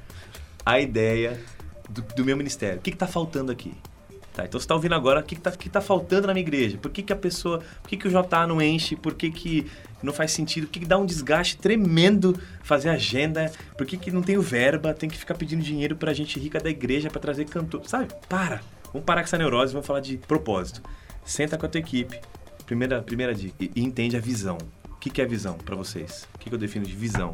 a ideia do, do meu ministério. O que está faltando aqui? Tá, então você está ouvindo agora o que está que tá faltando na minha igreja. Por que, que a pessoa... Por que, que o J A não enche? Por que, que não faz sentido? Por que, que dá um desgaste tremendo fazer agenda? Por que, que não tem o verba? Tem que ficar pedindo dinheiro pra gente rica da igreja para trazer cantor. Sabe? Para! Vamos parar com essa neurose e vamos falar de propósito. Senta com a tua equipe. Primeira, primeira dica. E, e entende a visão. O que, que é visão para vocês? O que, que eu defino de visão?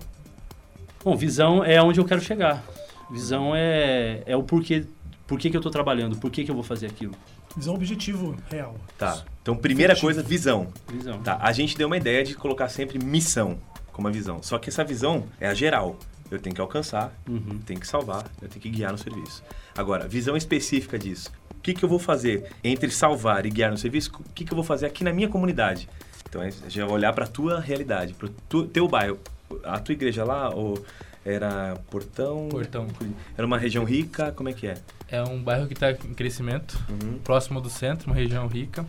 Bom, visão é onde eu quero chegar. Visão é, é o porquê... Por que, que eu estou trabalhando? Por que, que eu vou fazer aquilo? Visão objetivo real. Tá. Então, primeira objetivo. coisa, visão. Visão. Tá. A gente deu uma ideia de colocar sempre missão como a visão. Só que essa visão é a geral. Eu tenho que alcançar, uhum. tenho que salvar, eu tenho que guiar no serviço. Agora, visão específica disso. O que, que eu vou fazer entre salvar e guiar no serviço? O que, que eu vou fazer aqui na minha comunidade? Então, a gente vai olhar para a tua realidade, para o teu bairro. A tua igreja lá, ou era Portão? Portão. Era uma região rica? Como é que é? É um bairro que está em crescimento, uhum. próximo do centro, uma região rica.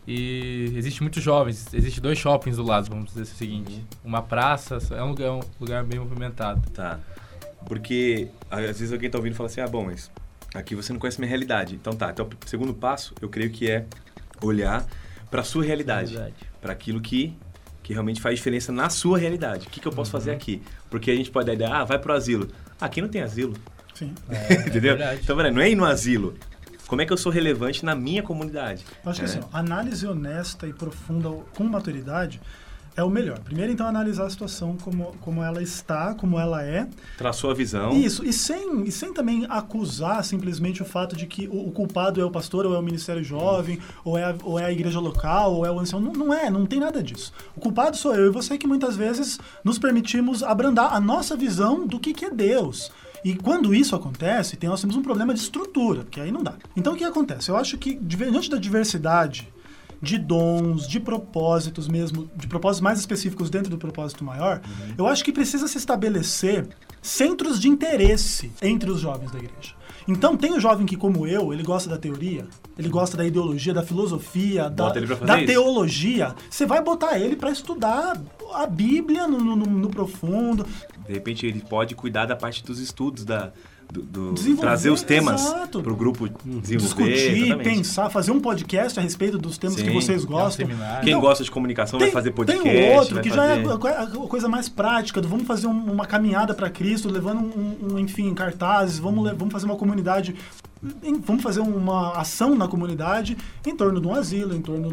E existe muitos jovens, existe dois shoppings do lado, vamos dizer o seguinte. Uhum. Uma praça, é um lugar, é um lugar bem movimentado. Tá. Porque às vezes alguém está ouvindo e fala assim, ah, bom, mas aqui você não conhece minha realidade. Então tá, então o segundo passo, eu creio que é olhar para a sua realidade. Para aquilo que... que realmente faz diferença na sua realidade. O que, que eu posso uhum. fazer aqui? Porque a gente pode dar a ideia, ah, vai pro asilo. Ah, aqui não tem asilo. Sim. É, entendeu? É então, não é ir no asilo. Como é que eu sou relevante na minha comunidade? Eu acho é. que assim, análise honesta e profunda com maturidade é o melhor. Primeiro, então, analisar a situação como, como ela está, como ela é. Traçou a visão. Isso, e sem, e sem também acusar simplesmente o fato de que o, o culpado é o pastor, ou é o ministério jovem, ou é a, ou é a igreja local, ou é o ancião. Não, não é, não tem nada disso. O culpado sou eu e você, que muitas vezes nos permitimos abrandar a nossa visão do que, que é Deus. E quando isso acontece, tem, nós temos um problema de estrutura, porque aí não dá. Então, o que acontece? Eu acho que, diante da diversidade de dons, de propósitos mesmo, de propósitos mais específicos dentro do propósito maior, uhum. eu acho que precisa se estabelecer centros de interesse entre os jovens da igreja. Então, tem o jovem que, como eu, ele gosta da teoria, ele gosta da ideologia, da filosofia, da, da teologia. Você vai botar ele para estudar a Bíblia no, no, no profundo. De repente, ele pode cuidar da parte dos estudos, da... Do, do trazer os temas para o grupo desenvolver. Discutir, exatamente. Pensar, fazer um podcast a respeito dos temas Sim, que vocês gostam. Quem então, gosta de comunicação tem, vai fazer podcast. Tem outro que fazer... já é a coisa mais prática, do vamos fazer um, uma caminhada para Cristo, levando, um, um, enfim, cartazes, vamos, vamos fazer uma comunidade, vamos fazer uma ação na comunidade em torno de um asilo, em torno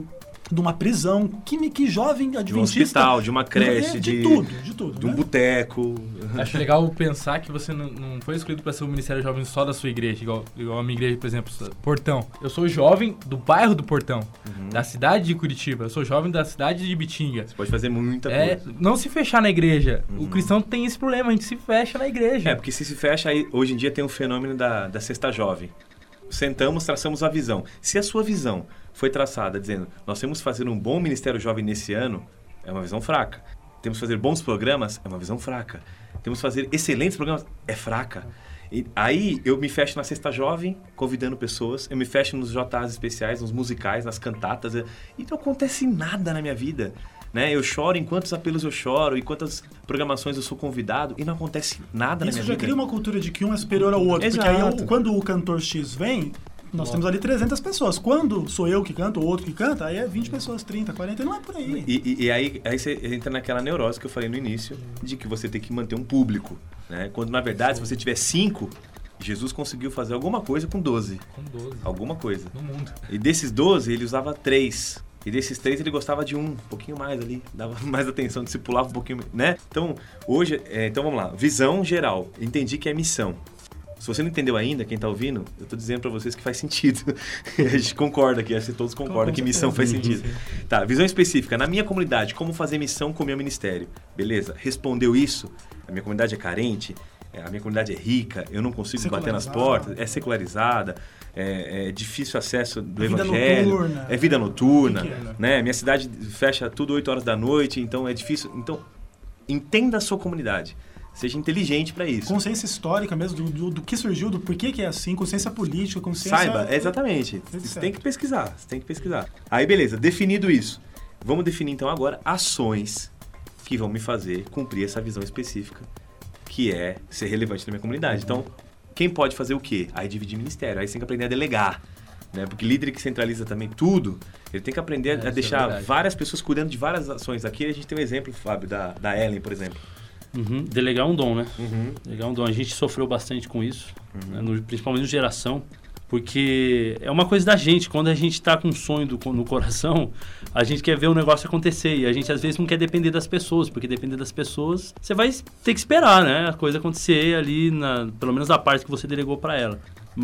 de uma prisão, que, que jovem adventista... De um hospital, de uma creche, de, de, de tudo, de tudo. De um né? boteco. Acho legal pensar que você não, não foi escolhido para ser um Ministério Jovem só da sua igreja, igual, igual a minha igreja, por exemplo, Portão. Eu sou jovem do bairro do Portão, uhum. da cidade de Curitiba. Eu sou jovem da cidade de Bitinga. Você pode fazer muita é, coisa. Não se fechar na igreja. Uhum. O cristão tem esse problema, a gente se fecha na igreja. É, porque se se fecha, aí, hoje em dia tem um fenômeno da, da cesta jovem. Sentamos, traçamos a visão. Se a sua visão foi traçada dizendo, nós temos que fazer um bom Ministério Jovem nesse ano, é uma visão fraca. Temos que fazer bons programas, é uma visão fraca. Temos que fazer excelentes programas, é fraca. E aí eu me fecho na Cesta Jovem, convidando pessoas, eu me fecho nos J As especiais, nos musicais, nas cantatas, e não acontece nada na minha vida. Né? Eu choro em quantos apelos eu choro, em quantas programações eu sou convidado, e não acontece nada Isso na minha vida. Isso já cria uma cultura de que um é superior ao outro. Exato. Porque aí, quando o cantor X vem, nós Bom. temos ali trezentas pessoas. Quando sou eu que canto, ou outro que canta, aí é vinte pessoas, trinta, quarenta, e não é por aí. E, e, e aí, aí você entra naquela neurose que eu falei no início, de que você tem que manter um público. Né? Quando, na verdade, se você tiver cinco, Jesus conseguiu fazer alguma coisa com doze. Com doze. Alguma coisa. No mundo. E desses doze, ele usava três. E desses três, ele gostava de um, um pouquinho mais ali. Dava mais atenção, discipulava um pouquinho, né? Então, hoje... É, então, vamos lá. Visão geral. Entendi que é missão. Se você não entendeu ainda, quem está ouvindo, eu estou dizendo para vocês que faz sentido. A gente concorda aqui, acho que todos concordam que missão faz sentido. Tá, visão específica. Na minha comunidade, como fazer missão com o meu ministério? Beleza, respondeu isso. A minha comunidade é carente, a minha comunidade é rica, eu não consigo bater nas portas, é secularizada, é, é difícil acesso do é evangelho, vida noturna, é vida noturna, que que é? né? Minha cidade fecha tudo oito horas da noite, então é difícil. Então, entenda a sua comunidade. Seja inteligente para isso. Consciência histórica mesmo, do, do, do que surgiu, do porquê que é assim, consciência política, consciência... Saiba, exatamente. Você tem que pesquisar, você tem que pesquisar. Aí, beleza, definido isso. Vamos definir, então, agora ações que vão me fazer cumprir essa visão específica, que é ser relevante na minha comunidade. Então, quem pode fazer o quê? Aí dividir ministério, aí você tem que aprender a delegar. Né? Porque líder que centraliza também tudo, ele tem que aprender é, a deixar é várias pessoas cuidando de várias ações. Aqui a gente tem um exemplo, Fábio, da, da Ellen, por exemplo. Uhum. Delegar um dom, né? Uhum. Delegar um dom. A gente sofreu bastante com isso, uhum. né? no, principalmente no geração, porque é uma coisa da gente. Quando a gente está com um sonho do, no coração, a gente quer ver o negócio acontecer e a gente às vezes não quer depender das pessoas, porque depender das pessoas, você vai ter que esperar, né? A coisa acontecer ali, na, pelo menos na parte que você delegou para ela.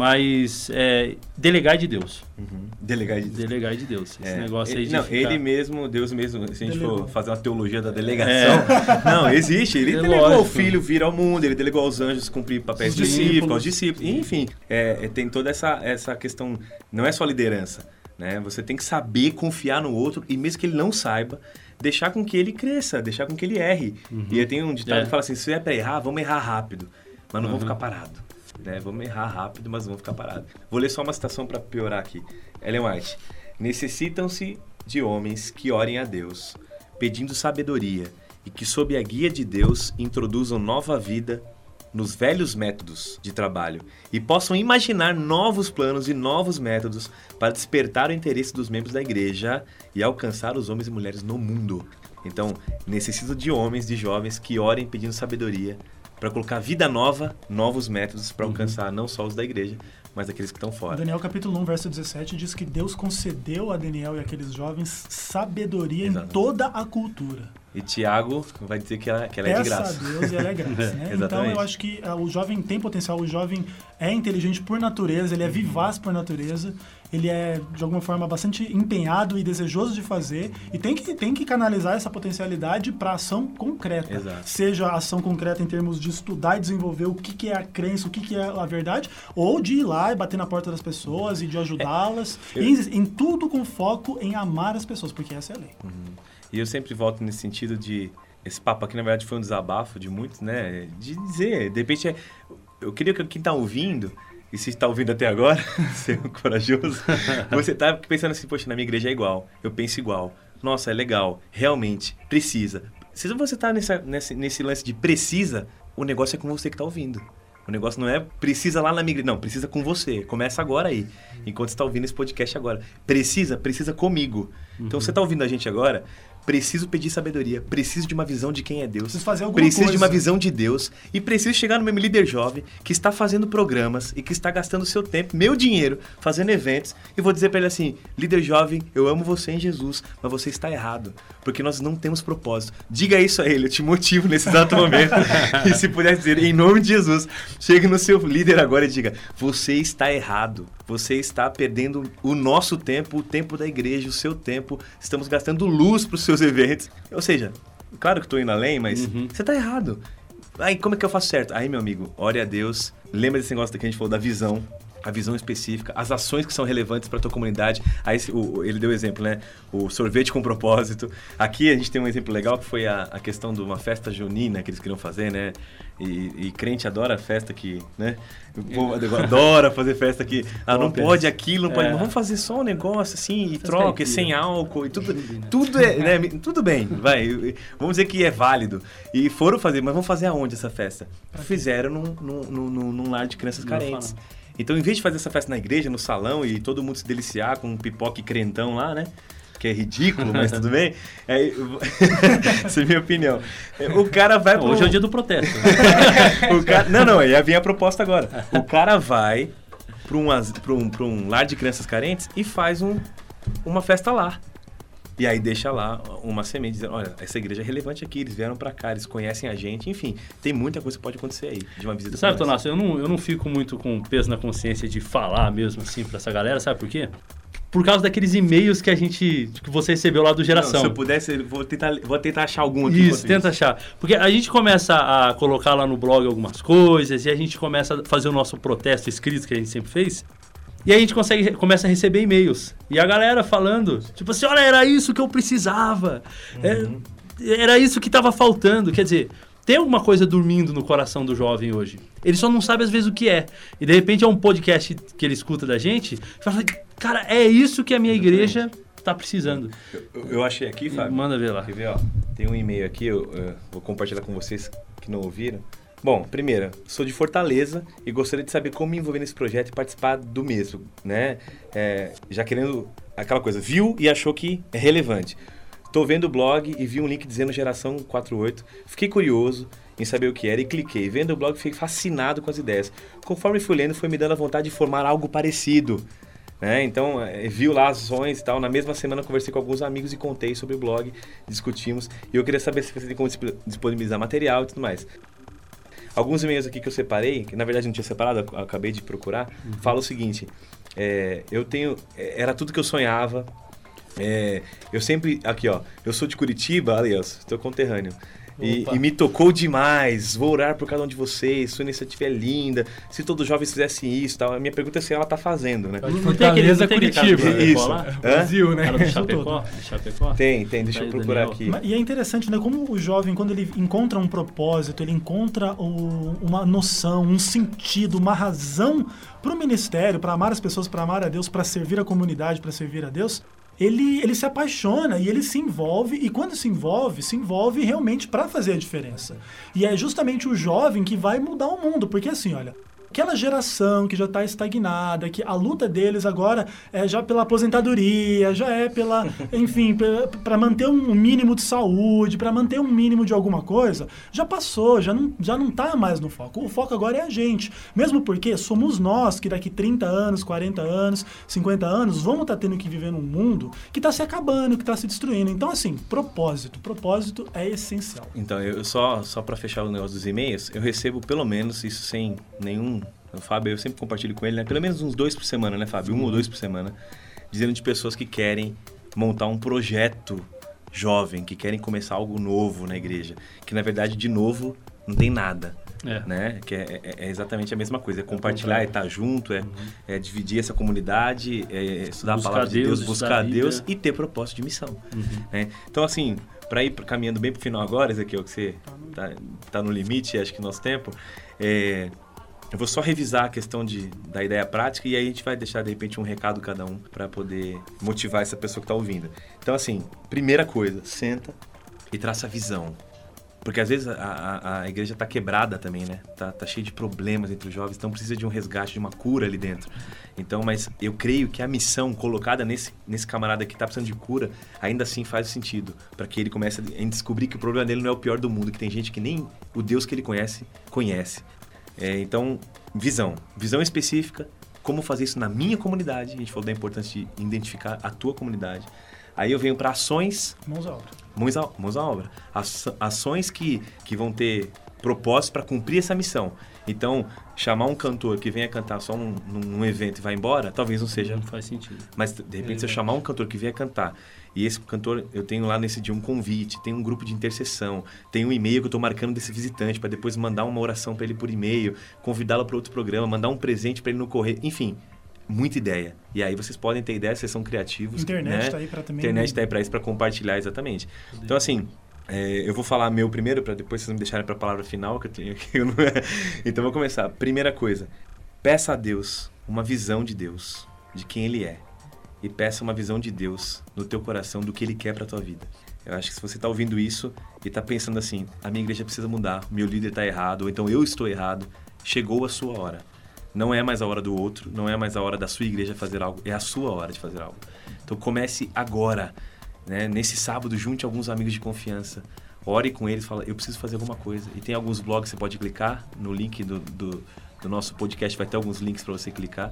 Mas é, delegar de Deus. Uhum. Delegar de Deus. Delegar de Deus. Esse é. negócio aí ele, de Não, ficar... ele mesmo, Deus mesmo, se a gente delegou. for fazer uma teologia da delegação, é. não, existe. Ele é delegou lógico. O filho vir ao mundo, ele delegou aos anjos cumprir papéis Os discípulos, aos discípulos. Enfim, é, tem toda essa, essa questão, não é só liderança. Né? Você tem que saber confiar no outro e mesmo que ele não saiba, deixar com que ele cresça, deixar com que ele erre. Uhum. E aí tem um ditado é. que fala assim, se é para errar, vamos errar rápido, mas não uhum. vamos ficar parado. Né? Vamos errar rápido, mas vamos ficar parados. Vou ler só uma citação para piorar aqui. Ellen White. Necessitam-se de homens que orem a Deus, pedindo sabedoria, e que sob a guia de Deus introduzam nova vida nos velhos métodos de trabalho e possam imaginar novos planos e novos métodos para despertar o interesse dos membros da igreja e alcançar os homens e mulheres no mundo. Então, necessito de homens, de jovens que orem pedindo sabedoria para colocar vida nova, novos métodos para alcançar não só os da igreja, mas aqueles que estão fora. Daniel capítulo um, verso dezessete diz que Deus concedeu a Daniel e aqueles jovens sabedoria Exatamente. Em toda a cultura. E Tiago vai dizer que ela, que ela é de graça. Peça a Deus e ela é grátis, né? Então eu acho que uh, o jovem tem potencial, o jovem é inteligente por natureza, ele é vivaz por natureza, ele é de alguma forma bastante empenhado e desejoso de fazer e tem que, tem que canalizar essa potencialidade para ação concreta. Exato. Seja ação concreta em termos de estudar e desenvolver o que, que é a crença, o que, que é a verdade, ou de ir lá e bater na porta das pessoas e de ajudá-las, é. em, em tudo com foco em amar as pessoas, porque essa é a lei. Uhum. E eu sempre volto nesse sentido de... Esse papo aqui, na verdade, foi um desabafo de muitos, né? De dizer, de repente, é, eu queria que quem está ouvindo, e se está ouvindo até agora, ser corajoso, você está pensando assim, poxa, na minha igreja é igual, eu penso igual. Nossa, é legal, realmente, precisa. Se você está nesse, nesse lance de precisa, o negócio é com você que está ouvindo. O negócio não é precisa lá na minha igreja. Não, precisa com você. Começa agora aí. Enquanto você está ouvindo esse podcast agora. Precisa, precisa comigo. Uhum. Então, você está ouvindo a gente agora, preciso pedir sabedoria, preciso de uma visão de quem é Deus, Preciso fazer alguma preciso de uma coisa. visão de Deus e preciso chegar no meu líder jovem que está fazendo programas e que está gastando seu tempo, meu dinheiro, fazendo eventos e vou dizer para ele assim, líder jovem, eu amo você em Jesus, mas você está errado, porque nós não temos propósito. Diga isso a ele, eu te motivo nesse exato momento e se puder dizer, em nome de Jesus, chegue no seu líder agora e diga, você está errado, você está perdendo o nosso tempo, o tempo da igreja, o seu tempo, estamos gastando luz para os seus eventos. Ou seja, claro que estou indo além, mas Uhum. você está errado. Aí como é que eu faço certo? Aí, meu amigo, ore a Deus, lembra desse negócio que a gente falou da visão, a visão específica, as ações que são relevantes para a tua comunidade. Aí o, ele deu exemplo, né? O sorvete com propósito. Aqui a gente tem um exemplo legal que foi a, a questão de uma festa junina que eles queriam fazer, né? E, e crente adora festa que, né? O povo adora fazer festa que ah, não pode aquilo, não pode. É. Mas vamos fazer só um negócio assim, e Festa troca, caipira. sem álcool e tudo. Tudo é, né? Tudo bem, vai. Vamos dizer que é válido. E foram fazer, mas vamos fazer aonde essa festa? Fizeram num, num, num, num lar de crianças Não carentes. fala. Então, em vez de fazer essa festa na igreja, no salão, e todo mundo se deliciar com um pipoca e crentão lá, né? Que é ridículo, mas tudo bem. É, essa é a minha opinião. É, o cara vai... Não, pro... hoje é o dia do protesto. Né? o cara... Não, não, ia vir a proposta agora. O cara vai para um, um, um lar de crianças carentes e faz um, uma festa lá. E aí deixa lá uma semente dizendo, olha, essa igreja é relevante aqui, eles vieram pra cá, eles conhecem a gente, enfim, tem muita coisa que pode acontecer aí, de uma visita. Sabe, Tonasso, eu não, eu não fico muito com peso na consciência de falar mesmo assim pra essa galera, sabe por quê? Por causa daqueles e-mails que a gente, que você recebeu lá do Geração. Não, se eu pudesse, vou tentar, vou tentar achar algum aqui. Isso, tenta achar. Porque a gente começa a colocar lá no blog algumas coisas e a gente começa a fazer o nosso protesto escrito que a gente sempre fez. E aí a gente consegue, começa a receber e-mails. E a galera falando, tipo assim, olha, era isso que eu precisava. Uhum. É, era isso que estava faltando. Quer dizer, tem alguma coisa dormindo no coração do jovem hoje. Ele só não sabe às vezes o que é. E de repente é um podcast que ele escuta da gente e fala, cara, é isso que a minha igreja está precisando. Eu, eu achei aqui, Fábio. Manda ver lá. Quer ver, ó? Tem um e-mail aqui, eu, eu vou compartilhar com vocês que não ouviram. Bom, primeiro, sou de Fortaleza e gostaria de saber como me envolver nesse projeto e participar do mesmo, né? É, já querendo aquela coisa, viu e achou que é relevante. Estou vendo o blog e vi um link dizendo Geração quarenta e oito, fiquei curioso em saber o que era e cliquei. Vendo o blog, fiquei fascinado com as ideias. Conforme fui lendo, foi me dando a vontade de formar algo parecido. Né? Então, é, viu lá as ações e tal. Na mesma semana, conversei com alguns amigos e contei sobre o blog, discutimos. E eu queria saber se você tem como disponibilizar material e tudo mais. Alguns e-mails aqui que eu separei, que na verdade não tinha separado, eu acabei de procurar, uhum. Fala o seguinte, é, eu tenho, era tudo que eu sonhava, é, eu sempre, aqui ó, eu sou de Curitiba, aliás, estou conterrâneo, e, e me tocou demais, vou orar por cada um de vocês, sua iniciativa é linda, se todos os jovens fizessem isso, tal. A minha pergunta é se ela está fazendo, né? De Fortaleza, Curitiba. Isso. Brasil, né? Cara do Chapecó, Chapecó. Tem, tem, deixa eu procurar aqui. E é interessante, né? Como o jovem, quando ele encontra um propósito, ele encontra o, uma noção, um sentido, uma razão para o ministério, para amar as pessoas, para amar a Deus, para servir a comunidade, para servir a Deus, ele, ele se apaixona e ele se envolve, e quando se envolve, se envolve realmente para fazer a diferença. E é justamente o jovem que vai mudar o mundo, porque assim, olha, aquela geração que já está estagnada, que a luta deles agora é já pela aposentadoria, já é pela, enfim, para manter um mínimo de saúde, para manter um mínimo de alguma coisa, já passou, já não, já não tá mais no foco. O foco agora é a gente. Mesmo porque somos nós que daqui trinta anos, quarenta anos, cinquenta anos, vamos estar tá tendo que viver num mundo que está se acabando, que está se destruindo. Então, assim, propósito. Propósito é essencial. Então, eu só, só para fechar o negócio dos e-mails, eu recebo pelo menos, isso sem nenhum... O Fábio, eu sempre compartilho com ele, né? Pelo menos uns dois por semana, né, Fábio? Um ou dois por semana. Dizendo de pessoas que querem montar um projeto jovem, que querem começar algo novo na igreja. Que, na verdade, de novo, não tem nada. É. Né? Que é, é, é exatamente a mesma coisa. É compartilhar, é estar junto, é, uhum. é dividir essa comunidade, é estudar buscar a palavra Deus, de Deus, buscar Deus e ter propósito de missão. Uhum. Né? Então, assim, para ir caminhando bem pro final agora, Ezequiel, que você tá, tá no limite, acho que nosso tempo, é... Eu vou só revisar a questão de, da ideia prática e aí a gente vai deixar, de repente, um recado cada um para poder motivar essa pessoa que está ouvindo. Então, assim, primeira coisa, senta e traça a visão. Porque às vezes a, a, a igreja está quebrada também, né? Tá, tá cheia de problemas entre os jovens, então precisa de um resgate, de uma cura ali dentro. Então, mas eu creio que a missão colocada nesse, nesse camarada que está precisando de cura, ainda assim faz sentido. Para que ele comece a descobrir que o problema dele não é o pior do mundo, que tem gente que nem o Deus que ele conhece, conhece. É, então, visão. Visão específica, como fazer isso na minha comunidade. A gente falou da importância de identificar a tua comunidade. Aí eu venho para ações... Mãos à obra. Mãos à, mãos à obra. Ações que, que vão ter propósito para cumprir essa missão. Então, chamar um cantor que venha cantar só num, num evento e vai embora, talvez não seja... Não faz sentido. Mas, de repente, é se eu chamar um cantor que venha cantar, e esse cantor, eu tenho lá nesse dia um convite, tem um grupo de intercessão, tem um e-mail que eu estou marcando desse visitante, para depois mandar uma oração para ele por e-mail, convidá-lo para outro programa, mandar um presente para ele no correio, enfim... Muita ideia. E aí vocês podem ter ideia, vocês são criativos. Internet né? tá aí para também. Internet tá aí para isso, para compartilhar, exatamente. Então, assim, é, eu vou falar meu primeiro, para depois vocês me deixarem para a palavra final, que eu tenho aqui. Eu não... Então, vou começar. Primeira coisa, peça a Deus uma visão de Deus, de quem Ele é. E peça uma visão de Deus no teu coração, do que Ele quer para tua vida. Eu acho que se você está ouvindo isso e está pensando assim, a minha igreja precisa mudar, meu líder está errado, ou então eu estou errado, chegou a sua hora. Não é mais a hora do outro, não é mais a hora da sua igreja fazer algo, é a sua hora de fazer algo. Então comece agora, né? Nesse sábado, junte alguns amigos de confiança, ore com eles, fala, eu preciso fazer alguma coisa. E tem alguns blogs, você pode clicar no link do, do, do nosso podcast, vai ter alguns links para você clicar.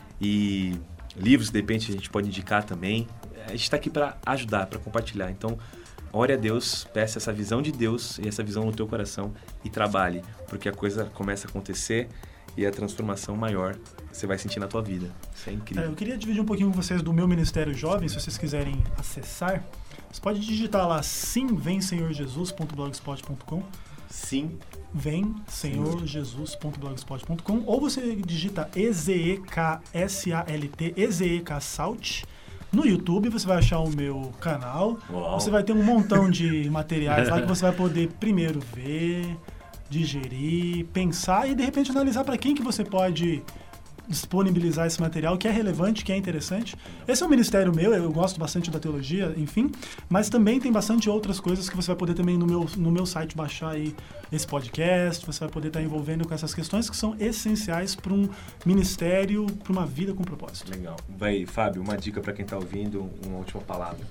E livros, de repente, a gente pode indicar também. A gente está aqui para ajudar, para compartilhar. Então, ore a Deus, peça essa visão de Deus e essa visão no teu coração e trabalhe, porque a coisa começa a acontecer. E a transformação maior você vai sentir na tua vida. Isso é incrível. É, eu queria dividir um pouquinho com vocês do meu Ministério Jovem, se vocês quiserem acessar. Você pode digitar lá sim vem senhor jesus ponto blogspot ponto com. Sim. vem senhor jesus ponto blogspot ponto com. Ou você digita E Z E K S A L T, E Z E K Salt. No YouTube você vai achar o meu canal. Uau. Você vai ter um montão de materiais lá que você vai poder primeiro ver... digerir, pensar e de repente analisar para quem que você pode disponibilizar esse material que é relevante, que é interessante. Esse é um ministério meu, eu gosto bastante da teologia, enfim, mas também tem bastante outras coisas que você vai poder também no meu, no meu site baixar aí esse podcast, você vai poder estar envolvendo com essas questões que são essenciais para um ministério, para uma vida com propósito. Legal. Vai, Fábio, uma dica para quem está ouvindo, uma última palavra.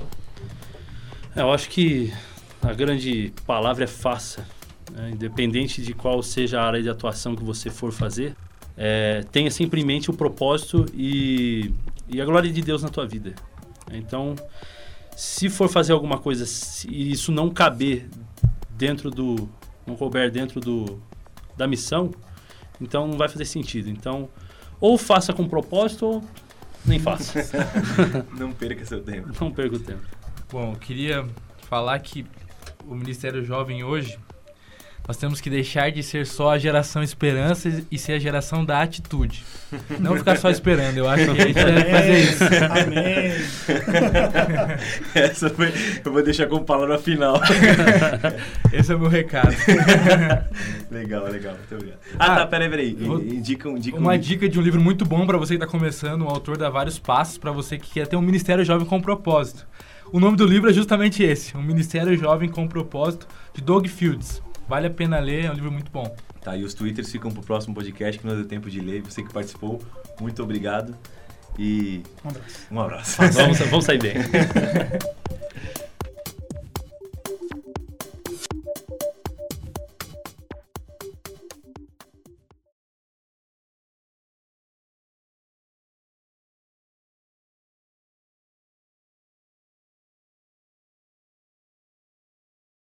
É, eu acho que a grande palavra é faça. É, independente de qual seja a área de atuação que você for fazer, é, tenha sempre em mente o propósito e, e a glória de Deus na tua vida. Então, se for fazer alguma coisa e isso não caber dentro do, não couber dentro do, da missão, então não vai fazer sentido. Então, ou faça com propósito ou nem faça. Não perca seu tempo. Não perca o tempo. Bom, eu queria falar que o Ministério Jovem hoje, nós temos que deixar de ser só a geração esperança e ser a geração da atitude. Não ficar só esperando, eu acho que a gente deve fazer isso. Amém. Essa foi, eu vou deixar como palavra final. Esse é o meu recado. Legal, legal, muito obrigado. Ah, ah tá, peraí, peraí. Vou... Indica, indica Uma um... dica de um livro muito bom para você que está começando, o autor dá vários passos para você que quer ter um Ministério Jovem com propósito. O nome do livro é justamente esse, Um Ministério Jovem com Propósito, de Doug Fields. Vale a pena ler, é um livro muito bom. Tá, e os twitters ficam pro próximo podcast, que não deu tempo de ler. Você que participou, muito obrigado. E um abraço. Um abraço. Vamos, vamos sair bem.